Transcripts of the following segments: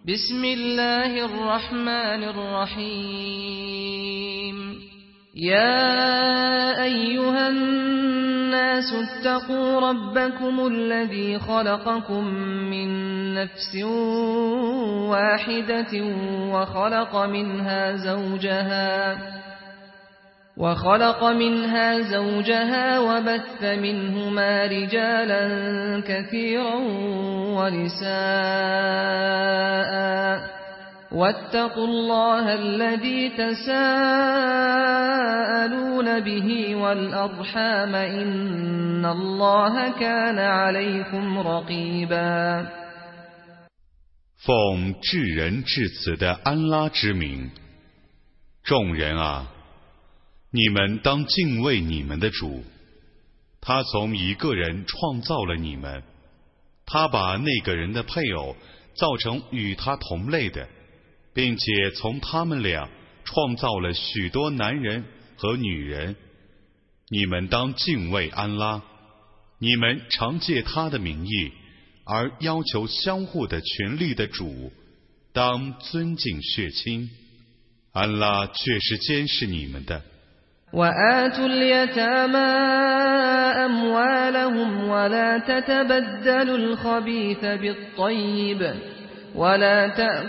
بسم الله الرحمن الرحيم يا أيها الناس اتقوا ربكم الذي خلقكم من نفس واحدة وخلق منها زوجها وبث منهما رجالا كثيرا ونساء واتقوا الله الذي تساءلون به والأرحام إن الله كان عليكم رقيبا 奉至仁至慈的安拉之名，众人啊，你们当敬畏你们的主，他从一个人创造了你们，他把那个人的配偶造成与他同类的，并且从他们俩创造了许多男人和女人。你们当敬畏安拉，你们常借他的名义而要求相互的权利的主，当尊敬血亲。安拉却是监视你们的。 وآتوا اليتامى أموالهم ولا تتبدلوا الخبيث بالطيب ولا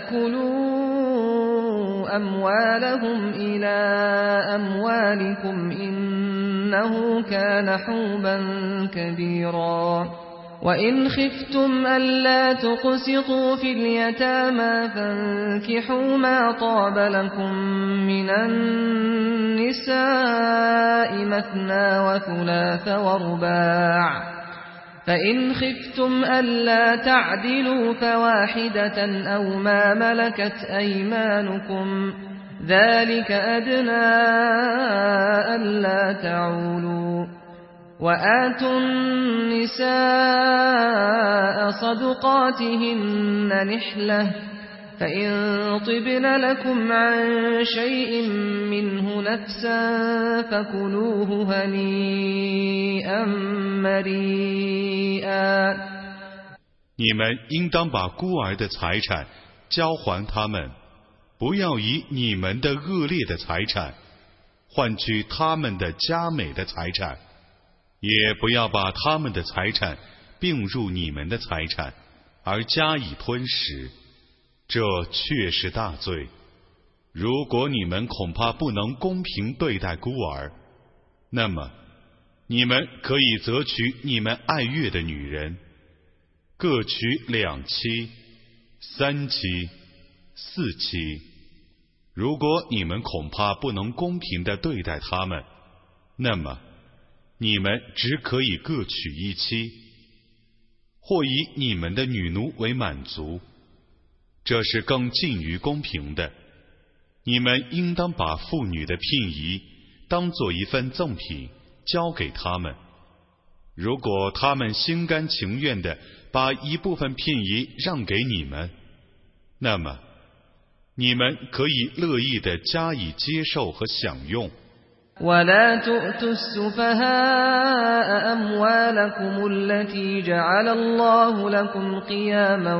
تأكلوا أموالهم إلى أموالكم إنه كان حوبا كبيرا وإن خفتم ألا تقسطوا في اليتامى فانكحوا ما طاب لكم من النساء مثنى وثلاث ورباع فإن خفتم ألا تعدلوا فواحدة أو ما ملكت أيمانكم ذلك أدنى ألا تعولوا وآتوا النساء صدقاتهن نحلة فإن طبن لكم عن شيء منه نفسا فكلوه هنيئا مريئا 你们应当把孤儿的财产交还他们，不要以你们的恶劣的财产换取他们的佳美的财产，也不要把他们的财产并入你们的财产而加以吞食，这确是大罪。如果你们恐怕不能公平对待孤儿，那么你们可以择取你们爱悦的女人，各娶2妻、3妻、4妻。如果你们恐怕不能公平地对待他们，那么你们只可以各娶1妻，或以你们的女奴为满足，这是更近于公平的。你们应当把妇女的聘仪当作一份赠品交给他们，如果他们心甘情愿地把一部分聘仪让给你们，那么你们可以乐意地加以接受和享用。 ولا تؤتوا السفهاء أموالكم التي جعل الله لكم قياما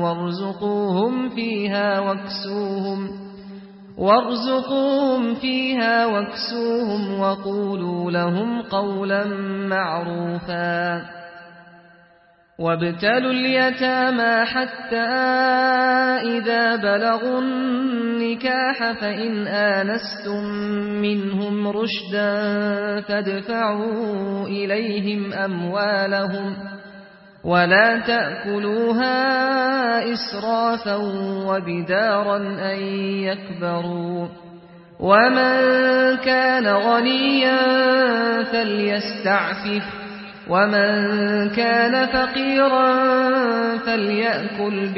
وارزقوهم فيها واكسوهم وقولوا لهم قولا معروفا وابتلوا اليتامى حتى إذا بلغوا النكاح فإن آنستم منهم رشدا فادفعوا إليهم أموالهم ولا تأكلوها إسرافا وبدارا أن يكبروا ومن كان غنيا فليستعفف ومن كان فقيرا فليأكل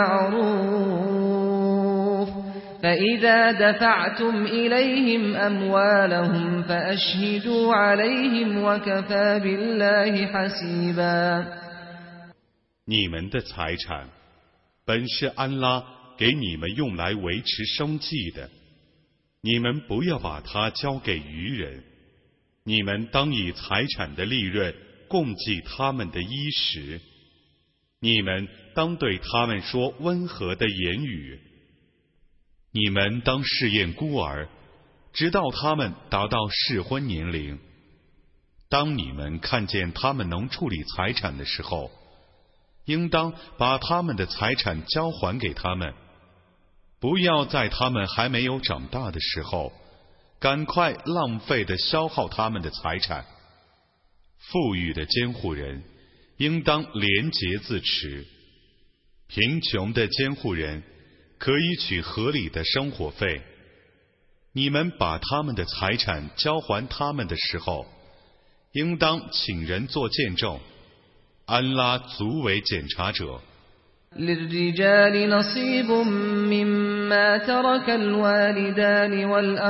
بالمعروف فإذا دفعتم إليهم أموالهم فأشهدوا عليهم وكفى بالله حسيبا 你们的财产本是安拉给你们用来维持生计的，你们不要把它交给愚人，你们当以财产的利润供给他们的衣食。 你们当对他们说温和的言语。你们当试验孤儿，直到他们达到适婚年龄。当你们看见他们能处理财产的时候，应当把他们的财产交还给他们，不要在他们还没有长大的时候，赶快浪费地消耗他们的财产。富裕的监护人应当廉洁自持，贫穷的监护人可以取合理的生活费。你们把他们的财产交还他们的时候，应当请人做见证，安拉足为检察者。 للرجال نصيب مما ترك الوالدان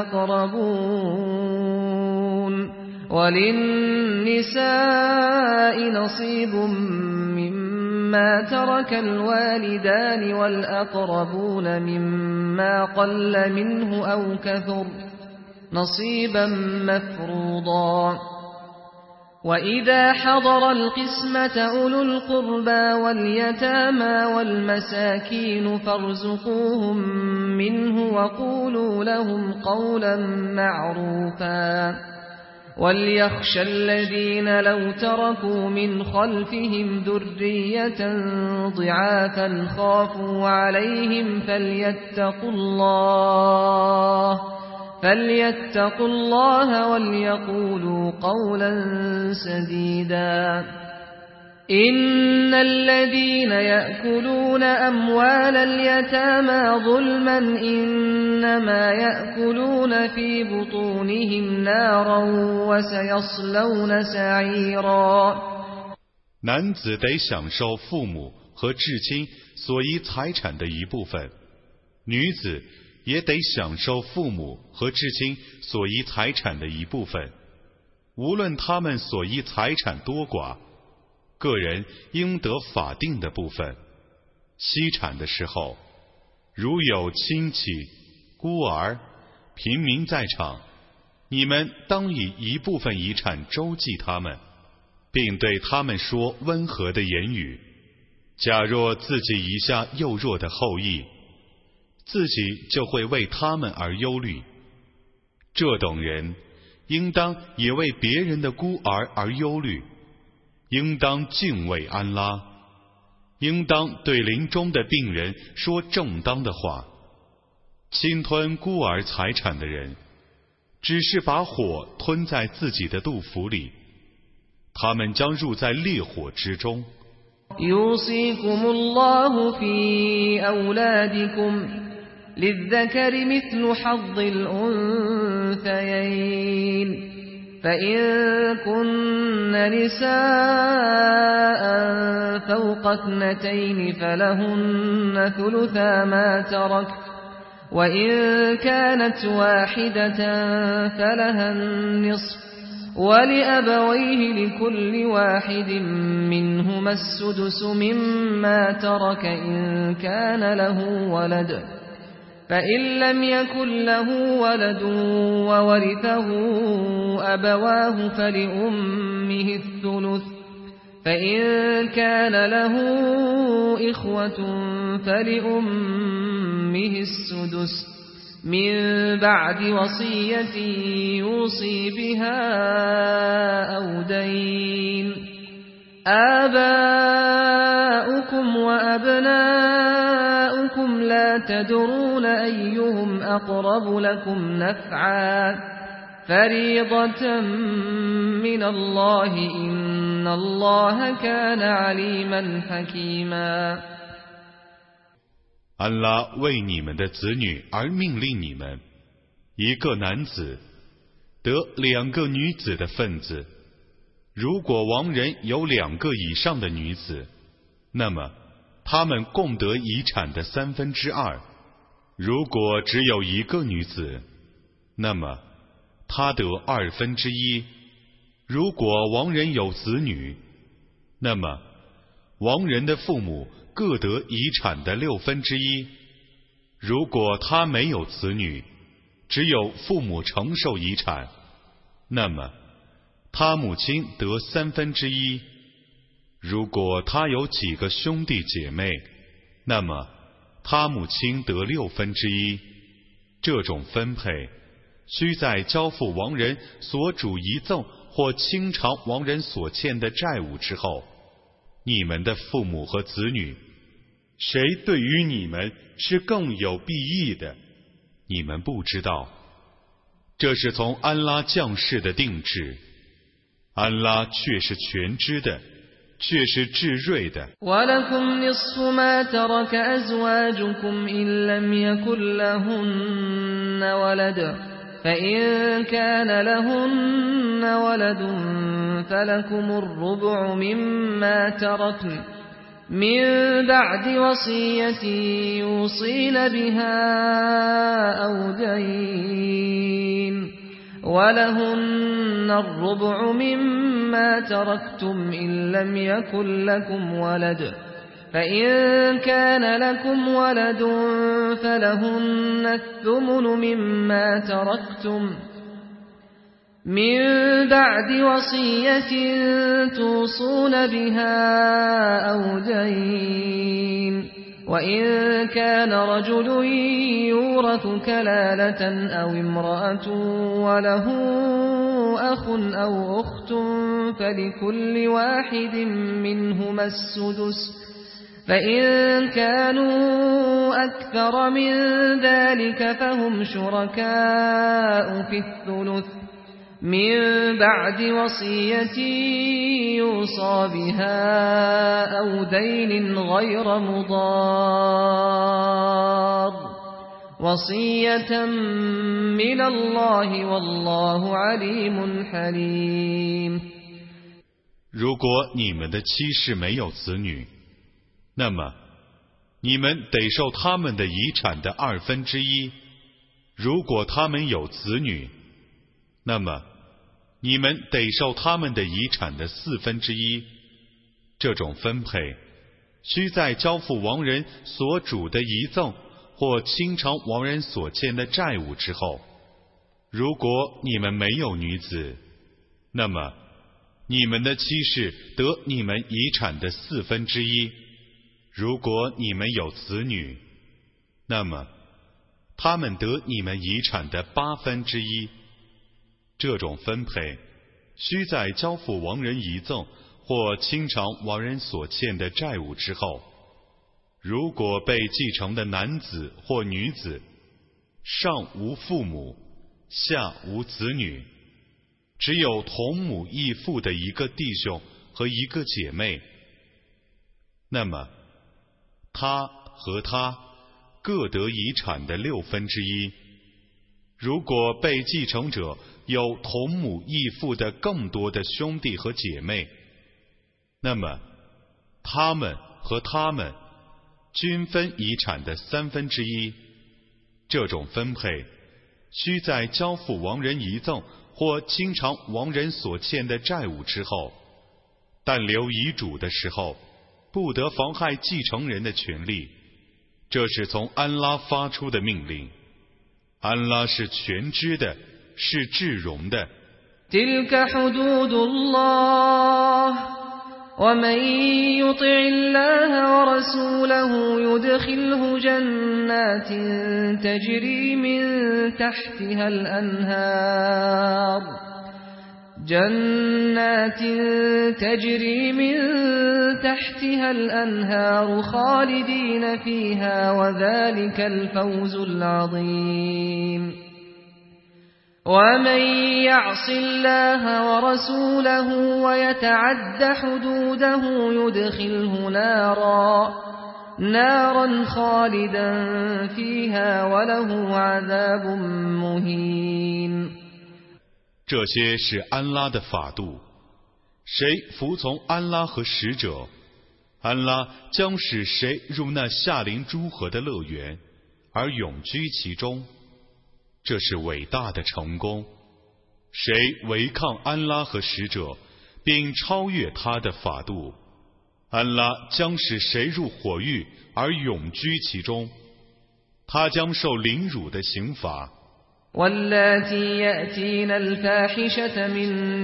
والأقربون وللنساء نصيب مما ترك الوالدان والأقربون مما قل منه أو كثر نصيبا مفروضا وإذا حضر القسمة أولو القربى واليتامى والمساكين فارزقوهم منه وقولوا لهم قولا معروفا وليخشى الذين لو تركوا من خلفهم ذرية ضعافا خافوا عليهم فليتقوا الله وليقولوا قولا سديدا إن الذين يأكلون أموال اليتامى ظلما إنما يأكلون في بطونهم نارا وسيصلون سعيرا 男子得享受父母和至亲所遗财产的一部分，女子也得享受父母和至亲所遗财产的一部分，无论他们所遗财产多寡，个人应得法定的部分。析产的时候，如有亲戚、孤儿、平民在场，你们当以一部分遗产周济他们，并对他们说温和的言语。假若自己遗下幼弱的后裔，自己就会为他们而忧虑。这等人应当也为别人的孤儿而忧虑，应当敬畏安拉，应当对临终的病人说正当的话。侵吞孤儿财产的人，只是把火吞在自己的肚腹里，他们将入在烈火之中。 يوصيكم الله في أولادكم للذكر مثل حظ الأنثيين فإن كن نساء فوق 2 فلهن ثلثا ما ترك وإن كانت واحدة فلها النصف ولأبويه لكل واحد منهما السدس مما ترك إن كان له ولد فإن لم يكن له ولد وورثه أبواه فلأمه الثلث فإن كان له إخوة فلأمه السدس من بعد وصية يوصي بها أو دين آباؤكم وأبناؤكم لا تدرون أيهم أقرب لكم نفعا فريضة من الله إن الله كان عليما حكيما 安拉为你们的子女而命令你们，一个男子得2个女子的份子。如果亡人有2个以上的女子，那么他们共得遗产的2/3；如果只有1个女子，那么他得1/2；如果亡人有子女，那么亡人的父母各得遗产的1/6；如果他没有子女，只有父母承受遗产，那么他母亲得1/3； 如果他有几个兄弟姐妹，那么他母亲得1/6，这种分配须在交付亡人所主遗赠或清偿亡人所欠的债务之后。你们的父母和子女，谁对于你们是更有裨益的，你们不知道。这是从安拉降世的定制，安拉却是全知的，却是至睿的。 وَلَكُمْ نِصْفُ مَا تَرَكَ أَزْوَاجُكُمْ إِن لَّمْ يَكُن لَّهُنَّ وَلَدٌ فَإِن كَانَ لَهُنَّ وَلَدٌ فَلَكُمُ الرُّبُعُ مِمَّا تَرَكْنَ مِن بَعْدِ وَصِيَّةٍ يُوصِينَ بِهَا أَوْ دَيْنٍ وَلَهُنَّ الرُّبُعُ مِمَّا تَرَكْتُمْ إِن لَّمْ يَكُن لَّكُمْ وَلَدٌ فَإِن كَانَ لَكُمْ وَلَدٌ فَلَهُنَّ الثُّمُنُ مِمَّا تَرَكْتُمْ مِن بَعْدِ وَصِيَّةٍ تُوصُونَ بِهَا أَوْ دَيْنٍ وَإِن كَانَ رَجُلٌ يُورَثُ كَلَالَةً أَوْ امْرَأَةٌ وَلَهُ أَخٌ أَوْ أُخْتٌ فَلِكُلِّ وَاحِدٍ مِّنْهُمَا السُّدُسُ فَإِن كَانُوا أَكْثَرَ مِن ذَلِكَ فَهُمْ شُرَكَاءُ فِي الثُّلُثِ مِن بَعْدِ وَصِيَّةٍ يُوصَىٰ بِهَا أَوْ دَيْنٍ غَيْرَ مُضَارٍّ وَصِيَّةً مِّنَ اللَّهِ وَاللَّهُ عَلِيمٌ حَلِيمٌ。 如果你们的妻室没有子女，那么你们得受他们的遗产的1/2；如果他们有子女，那么你们得受他们的遗产的1/4。这种分配须在交付亡人所主的遗赠或清偿亡人所欠的债务之后。如果你们没有女子，那么你们的妻室得你们遗产的1/4；如果你们有子女，那么他们得你们遗产的1/8。这种分配须在交付亡人遗赠或清偿亡人所欠的债务之后。如果被继承的男子或女子上无父母，下无子女，只有同母异父的一个弟兄和一个姐妹，那么他和他各得遗产的1/6。如果被继承者有同母异父的更多的兄弟和姐妹，那么他们和他们均分遗产的1/3。这种分配须在交付亡人遗赠或清偿亡人所欠的债务之后，但留遗嘱的时候不得妨害继承人的权利。这是从安拉发出的命令。安拉是全知的，是至荣的。 تلك حدود الله ومن يطع الله ورسوله يدخله جنات تجري من تحتها الأنهار خالدين فيها وذلك الفوز العظيم ومن يعص الله ورسوله ويتعد حدوده يدخله نارا خالدا فيها وله عذاب مهين。 这些是安拉的法度，谁服从安拉和使者，安拉将使谁入那夏临诸河的乐园，而永居其中。这是伟大的成功。谁违抗安拉和使者，并超越他的法度，安拉将使谁入火狱而永居其中，他将受凌辱的刑罚。 واللاتي يأتين الفاحشة من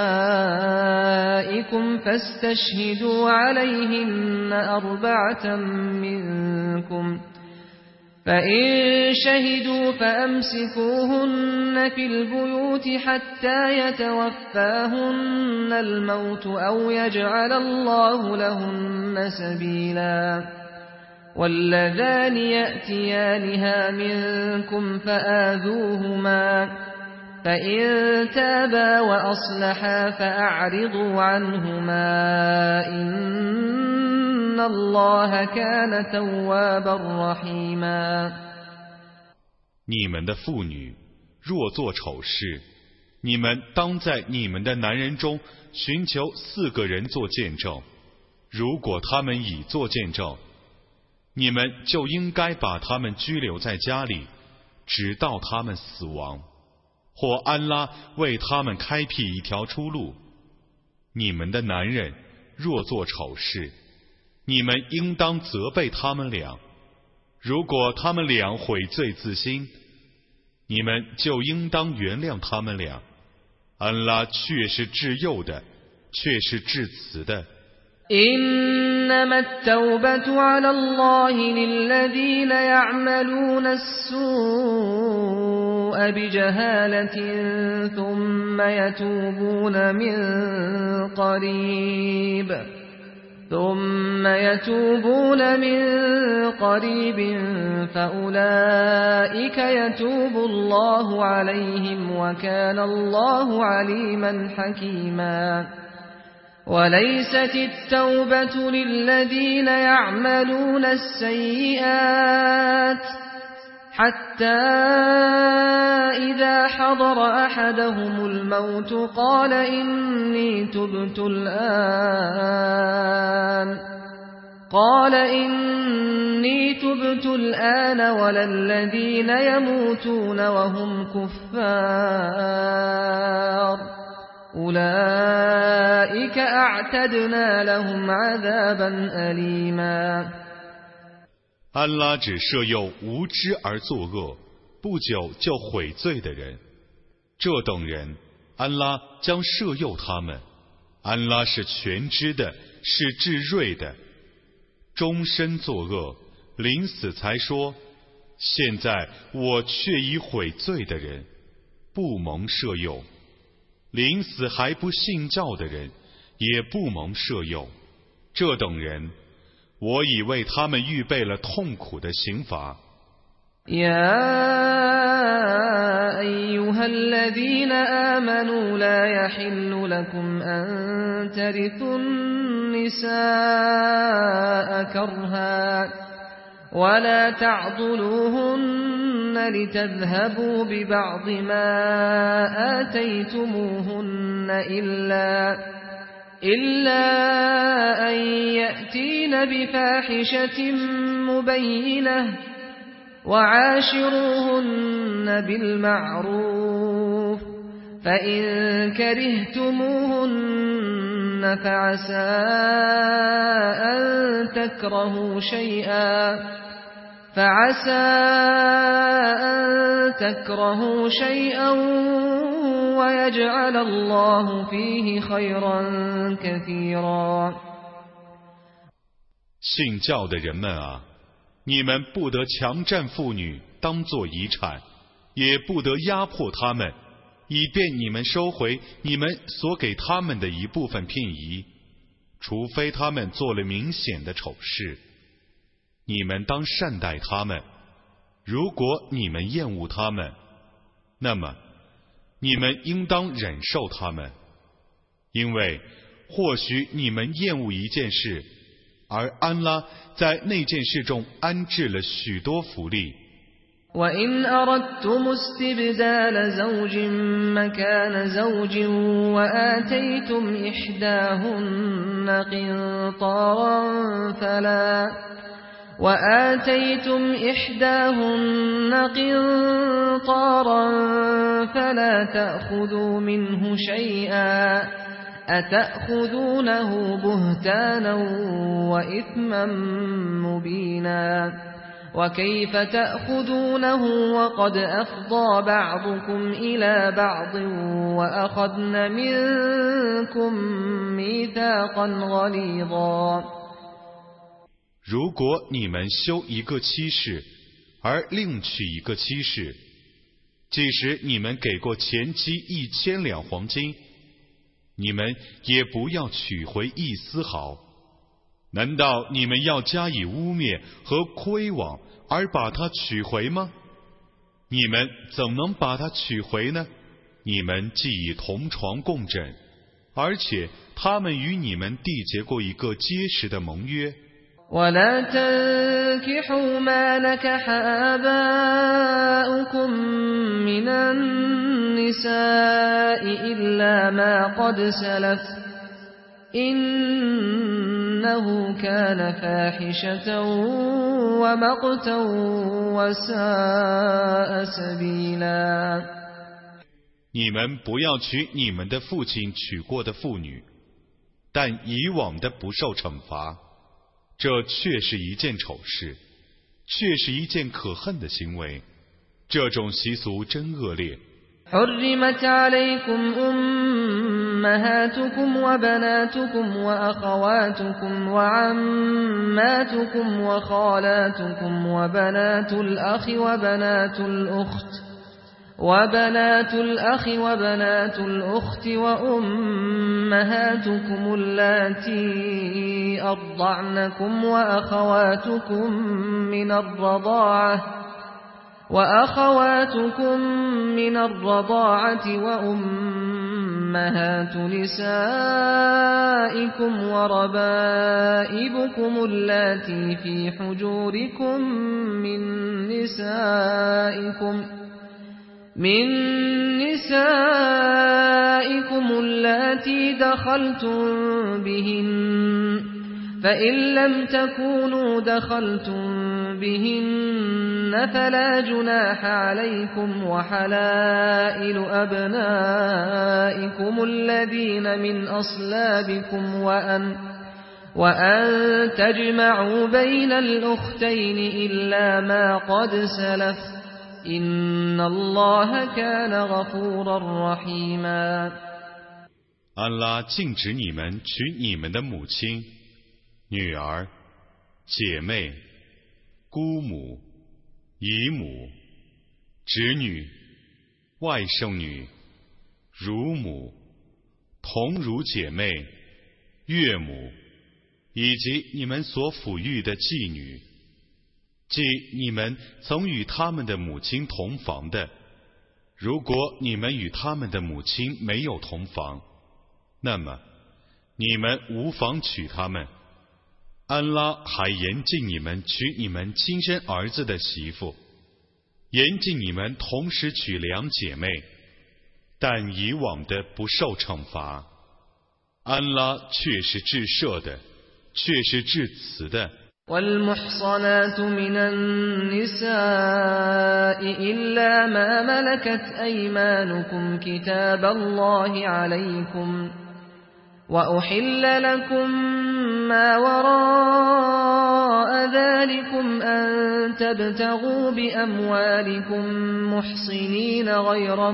نسائكم فاستشهدوا عليهن 4 منكم فإن شهدوا فأمسكوهن في البيوت حتى يتوفاهن الموت أو يجعل الله لهن سبيلا واللذان يأتيانها منكم فآذوهما فإن تابا وأصلحا فأعرضوا عنهما إن الله كان توابا رحيما。 你们的妇女若做丑事，你们当在你们的男人中寻求4个人做见证，如果他们已做见证，你们就应该把他们拘留在家里，直到他们死亡，或安拉为他们开辟一条出路。你们的男人若做丑事，你们应当责备他们俩，如果他们俩悔罪自新，你们就应当原谅他们俩。安拉确是至幼的，确是至慈的。 إنما التوبة على الله للذين يعملون السوء بجهالة ثم يتوبون من قريب فأولئك يتوب الله عليهم وكان الله عليما حكيما وليست التوبة للذين يعملون السيئات حتى إذا حضر أحدهم الموت قال إني تبت الآن ولا الذين يموتون وهم كفار أولئك أعتدنا لهم عذابا أليما。 安拉只赦宥无知而作恶，不久就悔罪的人，这等人，安拉将赦宥他们。安拉是全知的，是至睿的。终身作恶，临死才说：现在我却已悔罪的人，不蒙赦宥。临死还不信教的人，也不蒙赦宥。这等人，我已为他们预备了痛苦的刑罚。 يا أيها الذين آمنوا لا يحل لكم أن ترثوا النساء كرها ولا تعضلوهن لتذهبوا ببعض ما آتيتموهن إلا أن يأتين بفاحشة مبينة وعاشروهن بالمعروف فإن كرهتموهن فعسى أن تكرهوا شيئا ويجعل الله فيه خيرا كثيرا。 信教的人们啊，你们不得强占妇女当作遗产，也不得压迫他们，以便你们收回你们所给他们的一部分聘仪，除非他们做了明显的丑事。你们当善待他们，如果你们厌恶他们，那么你们应当忍受他们，因为或许你们厌恶一件事，而安拉在那件事中安置了许多福利。 وَإِنْ أَرَدْتُمُ اسْتِبْدَالَ زَوْجٍ مَكَانَ زَوْجٍ وآتيتم إحداهن قنطارا فلا تأخذوا منه شيئا أتأخذونه بهتانا وإثما مبينا وكيف تأخذونه وقد أفضى بعضكم إلى بعض وأخذن منكم ميثاقا غليظا 如果你们休一个妻室，而另娶一个妻室，即使你们给过前妻1000两黄金，你们也不要取回一丝毫。难道你们要加以污蔑和亏枉而把它取回吗？你们怎能把它取回呢？你们既已同床共枕，而且他们与你们缔结过一个结实的盟约。 ولا تنكحوا ما نكح آباؤكم من النساء إلا ما قد سلف إنه كان فاحشة ومقتا وساء سبيلا 你们不要娶你们的父亲娶过的妇女，但以往的不受惩罚。这确是一件丑事，确是一件可恨的行为。这种习俗真恶劣。 حرمت عليكم أمهاتكم وبناتكم وأخواتكم وعماتكم وخالاتكم وبنات الأخ وبنات الأخت وأمهاتكم اللاتي أرضعنكم وأخواتكم من الرضاعة وأمهات نسائكم وربائبكم اللاتي في حجوركم من نسائكم اللاتي دخلتم بهن فإن لم تكونوا دخلتم بهن فلا جناح عليكم وحلائل أبنائكم الذين من أصلابكم وأن تجمعوا بين الأختين إلا ما قد سلف إن الله كان غفورا رحيما 安拉禁止你们娶你们的母亲、女儿、姐妹、姑母、姨母、侄女、外甥女、乳母、同乳姐妹、岳母，以及你们所抚育的妓女，即你们曾与他们的母亲同房的。如果你们与他们的母亲没有同房，那么你们无妨娶他们。安拉还严禁你们娶你们亲生儿子的媳妇，严禁你们同时娶两姐妹，但以往的不受惩罚。安拉却是至赦的，却是至慈的。 والمحصنات من النساء إلا ما ملكت أيمانكم كتاب الله عليكم وأحل لكم ما وراء ذلكم أن تبتغوا بأموالكم محصنين غير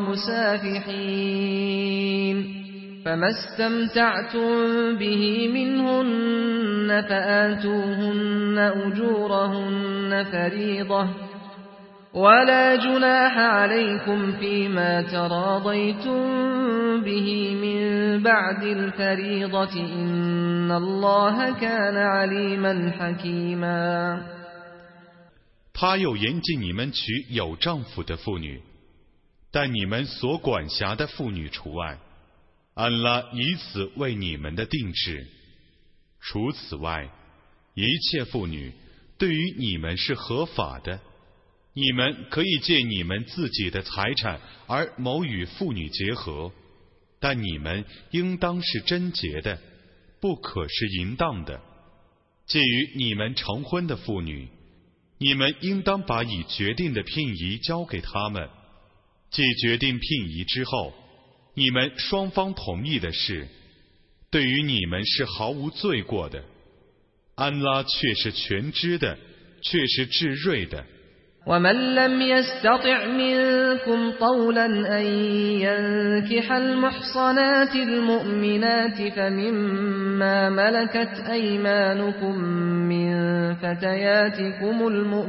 مسافحين فما استمتعتم به منهن فآتوهن أجورهن فريضة ولا جناح عليكم فيما تراضيتم به من بعد الفريضة إن الله كان عليما حكيما 他又严禁你们娶有丈夫的妇女，但你们所管辖的妇女除外。安拉以此为你们的定制。除此外，一切妇女对于你们是合法的，你们可以借你们自己的财产而谋与妇女结合，但你们应当是贞洁的，不可是淫荡的。至于你们成婚的妇女，你们应当把已决定的聘仪交给他们。既决定聘仪之后，你们双方同意的事，对于你们是毫无罪过的。安拉却是全知的， 却是至睿的。 ومن لم يستطع منكم طولا أن ينكح المحصنات المؤمنات فمما ملكت أيمانكم من فتياتكم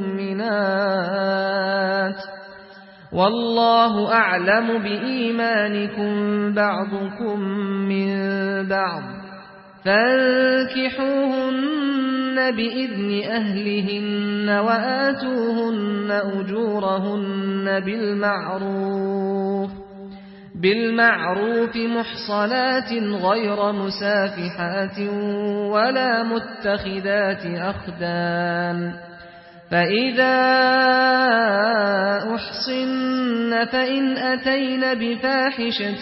المؤمنات والله أعلم بإيمانكم بعضكم من بعض فانكحوهن بإذن أهلهن وآتوهن أجورهن بالمعروف محصنات غير مسافحات ولا متخذات أخدان فإذا أحصن فإن أتين بفاحشة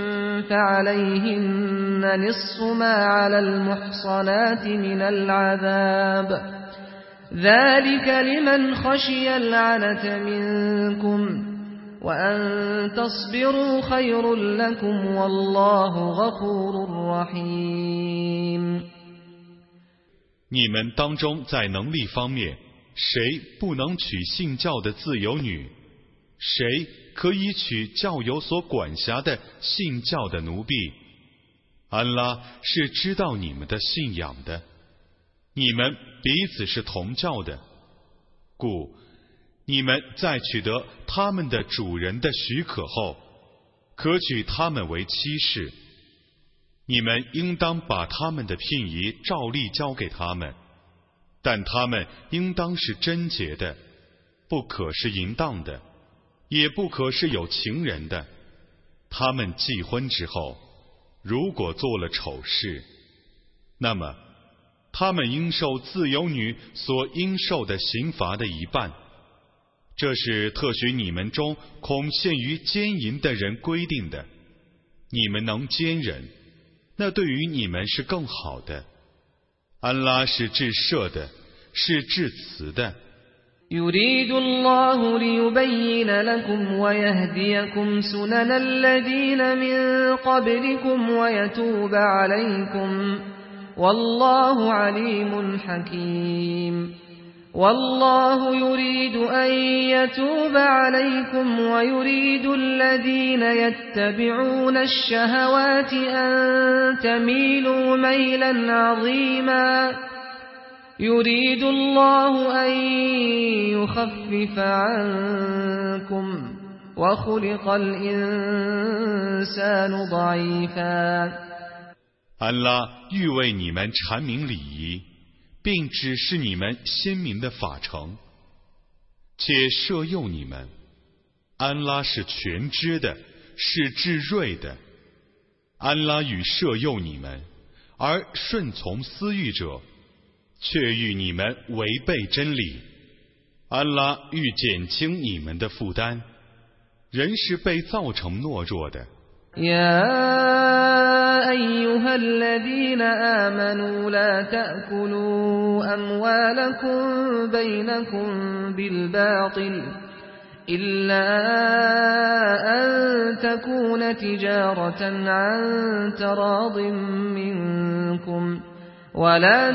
فعليهن نصف ما على المحصنات من العذاب ذلك لمن خشي العنة منكم وأن تصبروا خير لكم والله غفور رحيم。 你们当中在能力方面，谁不能娶信教的自由女？谁可以娶教友所管辖的信教的奴婢？安拉是知道你们的信仰的，你们彼此是同教的，故你们在取得他们的主人的许可后，可娶他们为妻室。你们应当把他们的聘仪照例交给他们，但他们应当是贞洁的，不可是淫荡的，也不可是有情人的。他们既婚之后，如果做了丑事，那么他们应受自由女所应受的刑罚的一半。这是特许你们中恐陷于奸淫的人规定的。你们能坚忍，那对于你们是更好的。安拉是至赦的，是至慈的。 يريد الله ليبين لكم ويهديكم سنن الذين من قبلكم ويتوب عليكم والله عليم حكيم والله يريد أن يتوب عليكم ويريد الذين يتبعون الشهوات أن تميلوا ميلا عظيما يريد الله أن يخفف عنكم وخلق الإنسان ضعيفا。 安拉欲为你们阐明礼仪，并指示你们鲜明的法程，且摄诱你们。安拉是全知的，是至睿的。安拉与摄诱你们，而顺从私欲者，却欲你们违背真理。安拉欲减轻你们的负担。人是被造成懦弱的。 يا أيها الذين آمنوا لا تأكلوا أموالكم بينكم بالباطل إلا أن تكون تجارة عن تراض منكم ولا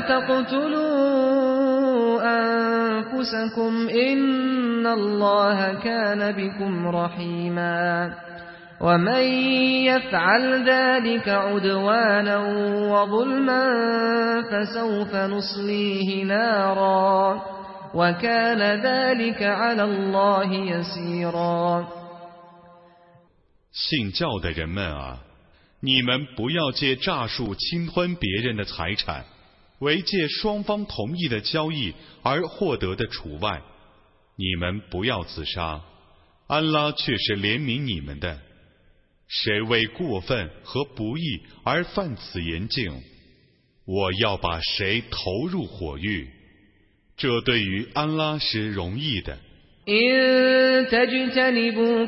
تقتلوا أنفسكم إن الله كان بكم رحيما ومن يفعل ذلك عدوانا وظلما فسوف نصليه نارا وكان ذلك على الله يسيرا。 信教的人们啊，你们不要借诈术侵吞别人的财产，为借双方同意的交易而获得的除外。你们不要自杀，安拉却是怜悯你们的。谁为过分和不义而犯此言境，我要把谁投入火狱。这对于安拉是容易的。 إن تجتنبوا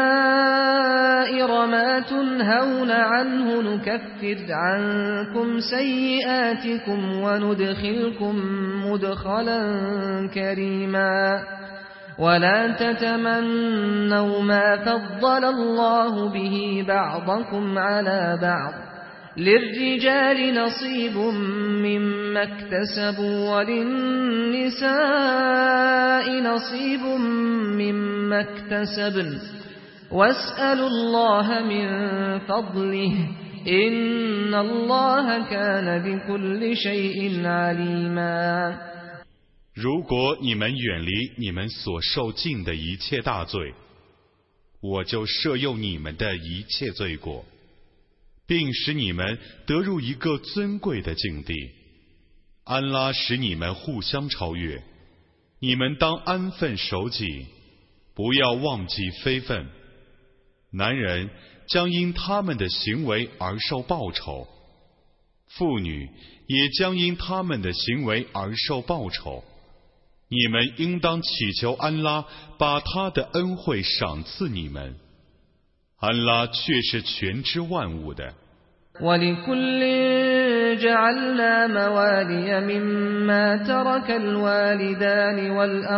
كبائر ما تنهون عنه نكفر عنكم سيئاتكم وندخلكم مدخلا كريما ولا تتمنوا ما فضل الله به بعضكم على بعض للرجال نصيب مما اكتسبوا وللنساء نصيب مما اكتسبن واسألوا الله من فضله إن الله كان بكل شيء عليما。 如果你们远离你们所受尽的一切大罪，我就赦宥你们的一切罪过，并使你们得入一个尊贵的境地。安拉使你们互相超越，你们当安分守己，不要忘记非分。男人将因他们的行为而受报酬，妇女也将因他们的行为而受报酬。你们应当祈求安拉把他的恩惠赏赐你们，安拉却是全知万物的。 وَلِكُلٍّ جَعَلْنَا مَوَالِيَ مِمَّا تَرَكَ الْوَالِدَانِ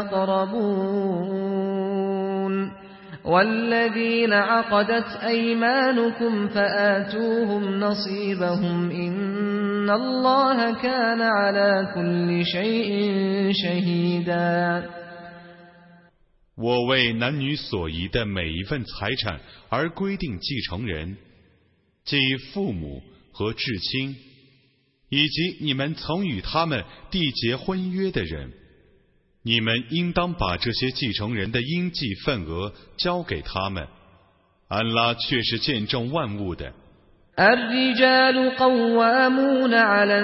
وَالْأَقْرَبُونَ وَالَّذِينَ عَقَدَتْ أَيْمَانُكُمْ فَآتُوهُمْ نَصِيبَهُمْ إِنَّ اللَّهَ كَانَ عَلَى كُلِّ شَيْءٍ شَهِيدًا。 我为男女所遗的每一份财产而规定继承人，即父母和至亲，以及你们曾与他们缔结婚约的人。你们应当把这些继承人的应计份额交给他们，安拉却是见证万物的。 الرجال قوامون على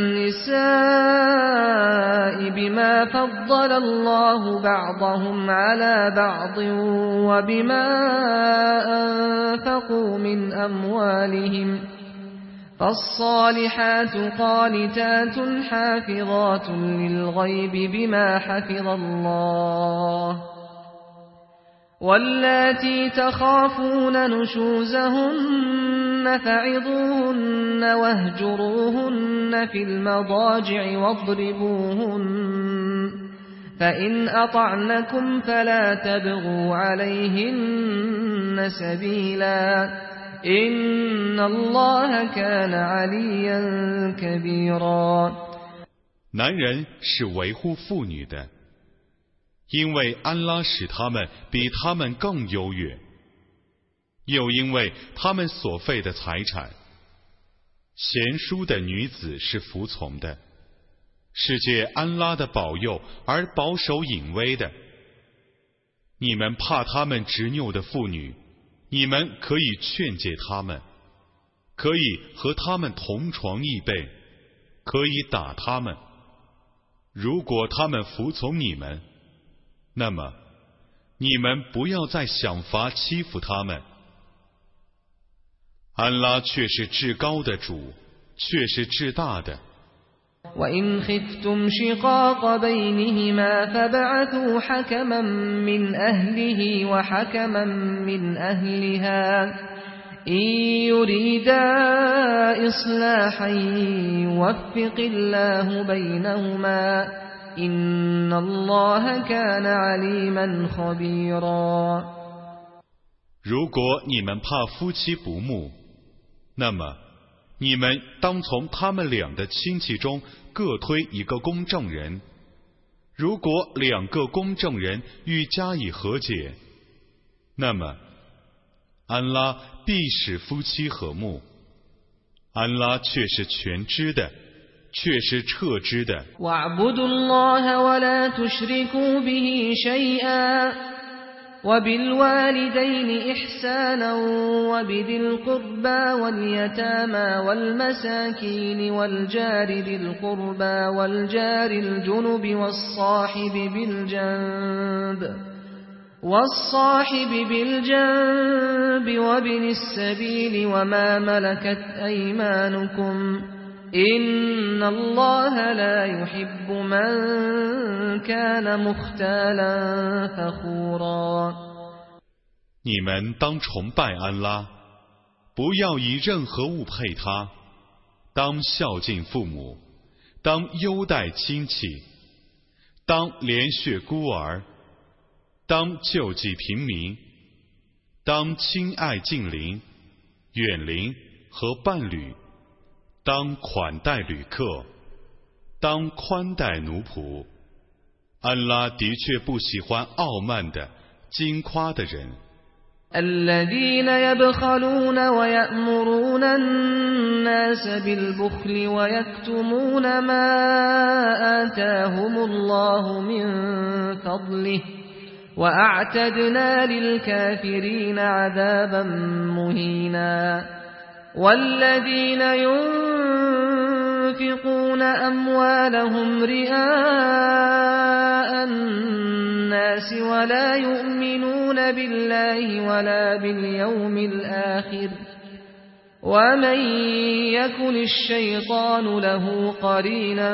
النساء بما فضل الله بعضهم على بعض وبما أنفقوا من أموالهم فالصالحات قانتات حافظات للغيب بما حفظ الله واللاتي تخافون نشوزهن فعظوهن واهجروهن في المضاجع واضربوهن فإن أطعنكم فلا تبغوا عليهن سبيلا إن الله كان عليا كبيرا。 男人是维护妇女的，因为安拉使他们比他们更优越，又因为他们所费的财产，贤淑的女子是服从的，是借安拉的保佑而保守隐微的。你们怕他们执拗的妇女，你们可以劝诫他们，可以和他们同床异被，可以打他们。如果他们服从你们，那么你们不要再想法欺负他们。安拉却是至高的主，却是至大的。 وَإِنْ خِفْتُمْ شِقَاقَ بَيْنِهِمَا فَابْعَثُوا حَكَمًا مِّنْ أَهْلِهِ وَحَكَمًا مِّنْ أَهْلِهَا إِنْ يُرِيدَا إِصْلَاحًا يُوَفِّقِ اللَّهُ بَيْنَهُمَا إِنَّ اللَّهَ كَانَ عَلِيمًا خَبِيرًا。 如果你们怕夫妻不睦，那么你们当从他们俩的亲戚中各推一个公证人。如果两个公证人欲加以和解，那么安拉必使夫妻和睦。安拉却是全知的，却是彻知的。 وَاعْبُدُوا اللَّهَ وَلَا تُشْرِكُوا بِهِ شَيْئًا وَبِالْوَالِدَيْنِ إِحْسَانًا وَبِذِي الْقُرْبَى وَالْيَتَامَى وَالْمَسَاكِينِ وَالْجَارِ ذِي الْقُرْبَى وَالْجَارِ الْجُنُبِ وَالصَّاحِبِ بِالْجَنبِ وَابْنِ السَّبِيلِ وَمَا مَلَكَتْ أَيْمَانُكُمْ إِنَّ اللَّهَ لَا يُحِبُّ مَنْ كَانَ مُخْتَالًا فَخُورًا。 你们当崇拜安拉，不要以任何物配他，当孝敬父母，当优待亲戚，当怜恤孤儿，当救济平民，当亲爱近邻、远邻和伴侣， 当款待旅客，当宽待奴仆。安拉的确不喜欢傲慢的、矜夸的人。 الذين يبخلون ويأمرون الناس بالبخل ويكتمون ما آتاهم الله من فضله وأعتدنا للكافرين عذابا مهينا والذين ينفقون أموالهم رئاء الناس ولا يؤمنون بالله ولا باليوم الآخر ومن يكن الشيطان له قرينا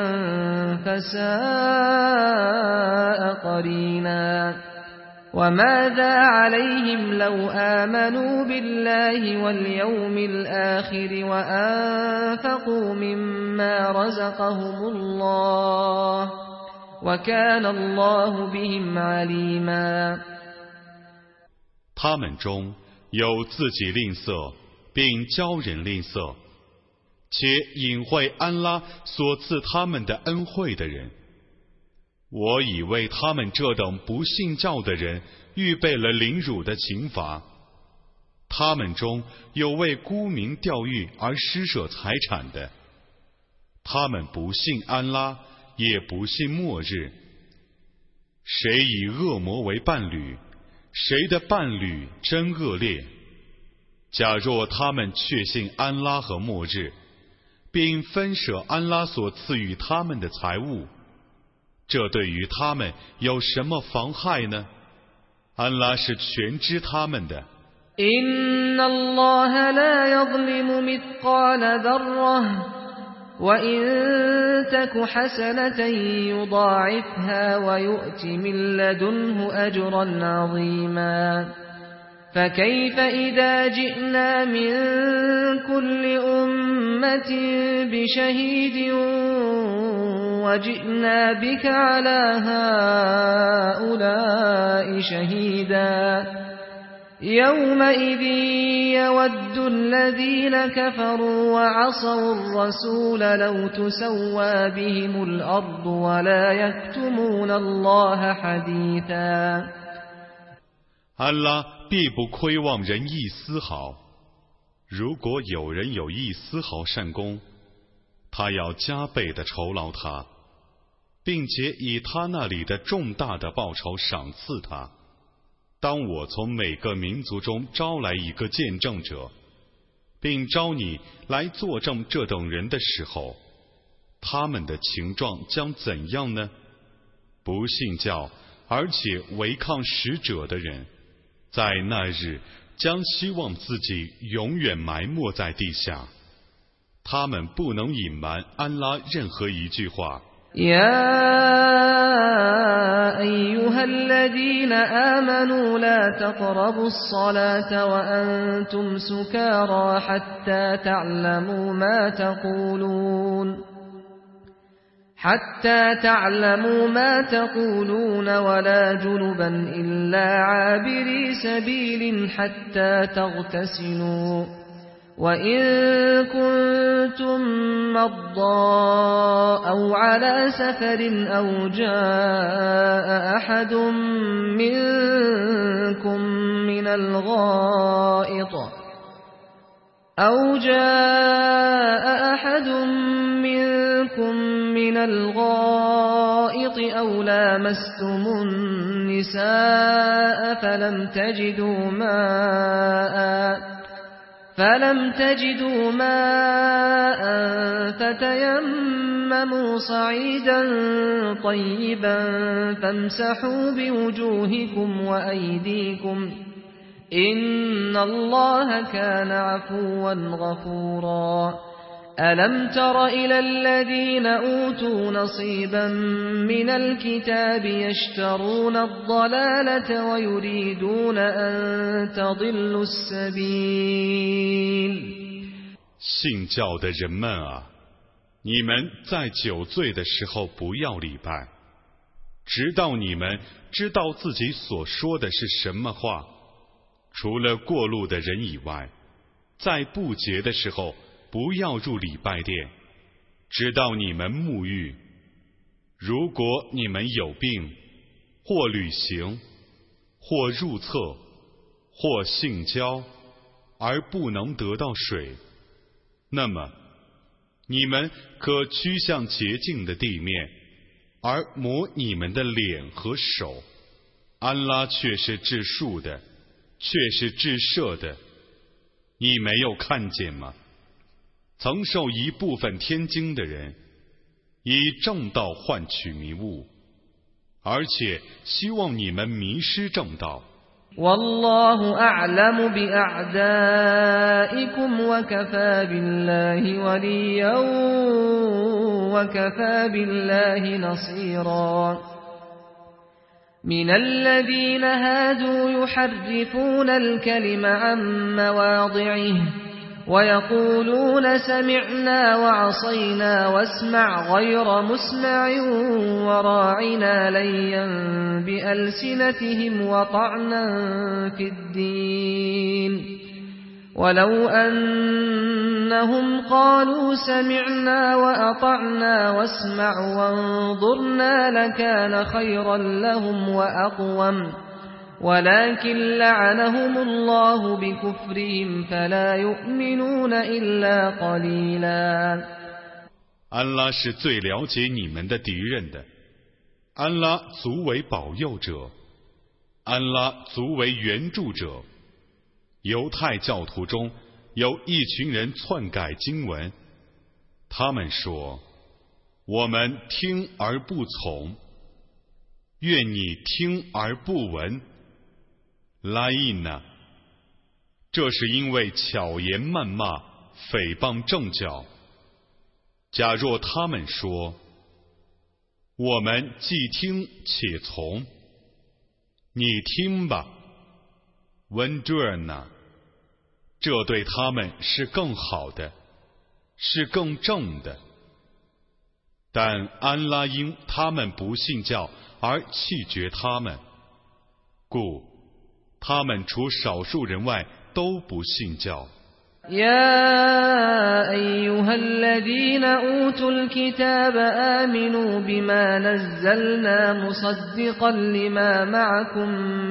فساء قرينا وماذا عليهم لو آمنوا بالله واليوم الآخر وأنفقوا مما رزقهم الله وكان الله بهم عليما 他们中有自己吝啬并教人吝啬，且隐晦安拉所赐他们的恩惠的人。我已为他们这等不信教的人预备了凌辱的刑罚。他们中有为沽名钓誉而施舍财产的，他们不信安拉，也不信末日。谁以恶魔为伴侣，谁的伴侣真恶劣。假若他们确信安拉和末日，并分舍安拉所赐予他们的财物，这对于他们有什么妨害呢？安拉是全知他们的。 إن الله لا يظلم مثقال ذرة وإن تك حسنة يضاعفها ويؤت من لدنه أجرا عظيما فكيف إذا جئنا من كل أمة بشهيد وجئنا بك على هؤلاء شهيدا يومئذ يود الذين كفروا وعصوا الرسول لو تسوى بهم الأرض ولا يكتمون الله حديثا 安拉必不亏望人一丝毫，如果有人有一丝毫善功，他要加倍的酬劳他，并且以他那里的重大的报酬赏赐他。当我从每个民族中招来一个见证者，并招你来作证这等人的时候，他们的情状将怎样呢？不信教而且违抗使者的人，在那日将希望自己永远埋没在地下，他们不能隐瞒安拉任何一句话。 يا أيها الذين آمنوا لا تقربوا الصلاة وأنتم سكارى حتى تعلموا ما تقولون ولا جنبا إلا عابري سبيل حتى تغتسلوا وإن كنتم مرضى أو على سفر أو جاء أحد منكم من الغائط أو لامستم النساء فلم تجدوا ماء فتيمموا صعيدا طيبا فامسحوا بوجوهكم وأيديكم إن الله كان عفوا غفورا ألم تر إلى الذين أوتوا نصيبا من الكتاب يشترون الضلالة ويريدون أن تضلوا السبيل 信教的人们啊，你们在酒醉的时候不要礼拜，直到你们知道自己所说的是什么话。除了过路的人以外，在不洁的时候不要入礼拜殿，直到你们沐浴。如果你们有病，或旅行，或入厕，或性交，而不能得到水，那么你们可趋向洁净的地面，而抹你们的脸和手。安拉却是至恕的，却是至赦的。你没有看见吗？曾受一部分天经的人，以正道换取迷雾，而且希望你们迷失正道。 والله أعلم بأعدائكم وكفى بالله وليا وكفى بالله نصيرا من الذين هادوا يحرفون الكلم عن مواضعه ويقولون سمعنا وعصينا واسمع غير مسمع وراعنا ليا بألسنتهم وطعنا في الدين ولو أنهم قالوا سمعنا وأطعنا واسمع وانظرنا لكان خيرا لهم وأقوم ولكن لعنهم الله بكفرهم فلا يؤمنون إلا قليلا 安拉是最了解你们的敌人的，安拉足为保佑者，安拉足为援助者。犹太教徒中有一群人篡改经文，他们说：我们听而不从，愿你听而不闻。拉印呐，这是因为巧言谩骂、诽谤正教。假若他们说：我们既听且从，你听吧，温杜尔呐，这对他们是更好的，是更正的。但安拉因他们不信教而弃绝他们，故他们除少数人外都不信教。 يا أيها الذين أوتوا الكتاب آمنوا بما نزلنا مصدقا لما معكم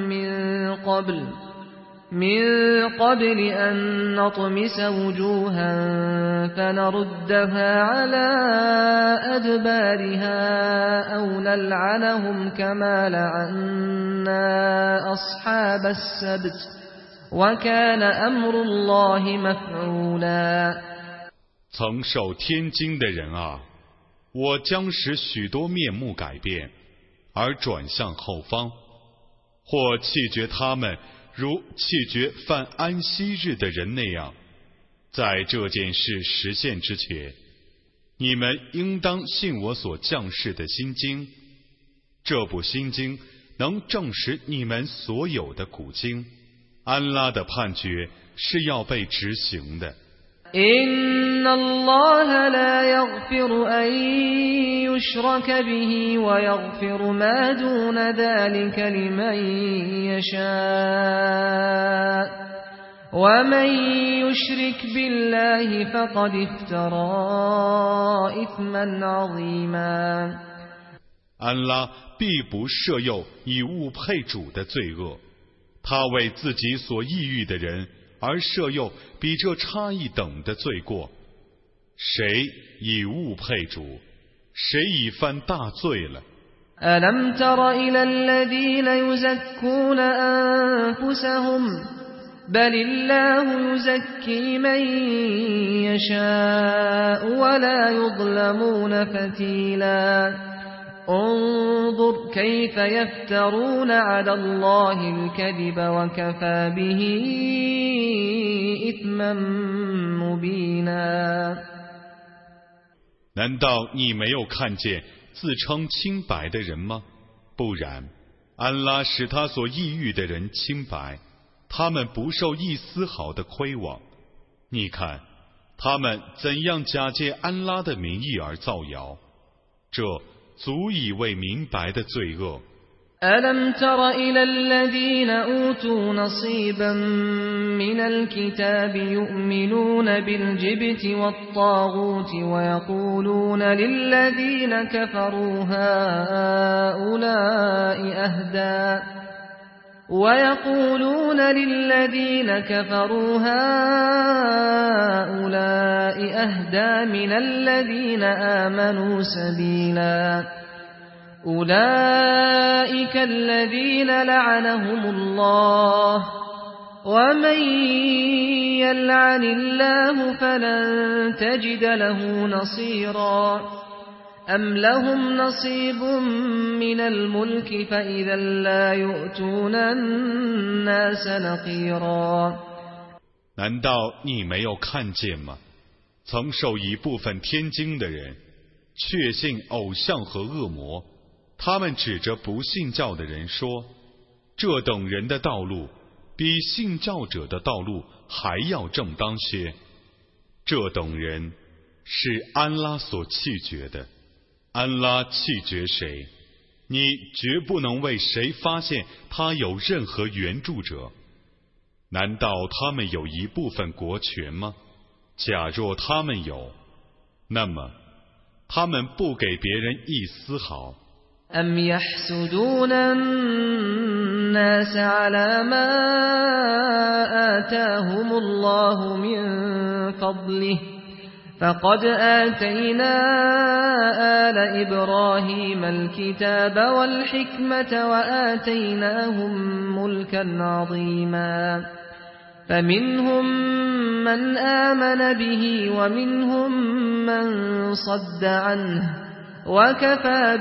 من قبل أن نطمس وجوها فنردها على أدبارها أو نلعنهم كما لعنا أصحاب السبت وكان أمر الله مفعولا 曾受天经的人啊，我将使许多面目改变，而转向后方，或弃绝他们，如弃绝犯安息日的人那样。在这件事实现之前，你们应当信我所降世的心经。这部心经能证实你们所有的古经。安拉的判决是要被执行的。 إن الله لا يغفر أن يشرك به ويغفر ما دون ذلك لمن يشاء ومن يشرك بالله فقد افترى إثما عظيما 安拉必不赦宥以物配主的罪恶，他为自己所抑郁的人而赦宥比这差异等的罪过。谁以物配主，谁已犯大罪了。 ألم تر إلى الذين يزكون أنفسهم بل الله يزكي من يشاء ولا يظلمون فتيلا انظر كيف يفترون على الله الكذب وكفى به إثما مبينا 难道你没有看见自称清白的人吗？不然，安拉使他所抑郁的人清白，他们不受一丝毫的亏枉。你看，他们怎样假借安拉的名义而造谣，这足以为明白的罪恶。 ألم تر إلى الذين أوتوا نصيبا من الكتاب يؤمنون بالجبت والطاغوت ويقولون للذين كفروا هؤلاء أهدى من الذين آمنوا سبيلا أولئك الذين لعنهم الله ومن يلعن الله فلن تجد له نصيرا أم لهم نصيب من الملك فإذا لا يؤتون الناس نقيرا 难道你没有看见吗？曾受一部分天经的人确信偶像和恶魔，他们指着不信教的人说，这等人的道路比信教者的道路还要正当些。这等人是安拉所弃绝的，安拉弃绝谁，你绝不能为谁发现他有任何援助者。难道他们有一部分国权吗？假若他们有，那么他们不给别人一丝毫。 أم يحسدون الناس على ما آتاهم الله من فضله فقد آتينا آل إبراهيم الكتاب والحكمة وآتيناهم ملكا عظيما فمنهم من آمن به ومنهم من صد عنه وكفى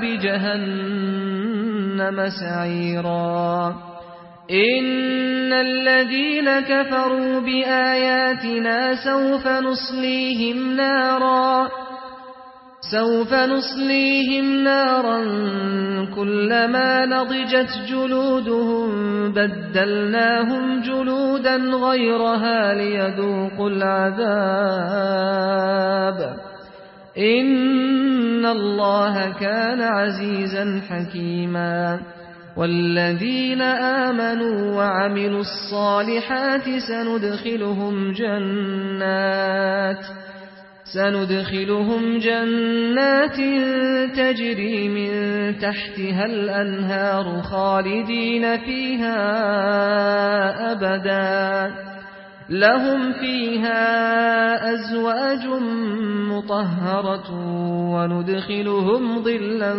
بجهنم سعيرا إن الذين كفروا بآياتنا سوف نصليهم نارا كلما نضجت جلودهم بدلناهم جلودا غيرها ليذوقوا العذاب إن الله كان عزيزا حكيما والذين آمنوا وعملوا الصالحات سندخلهم جنات تجري من تحتها الأنهار خالدين فيها أبدا لهم فيها أزواج مطهرة وندخلهم ظلا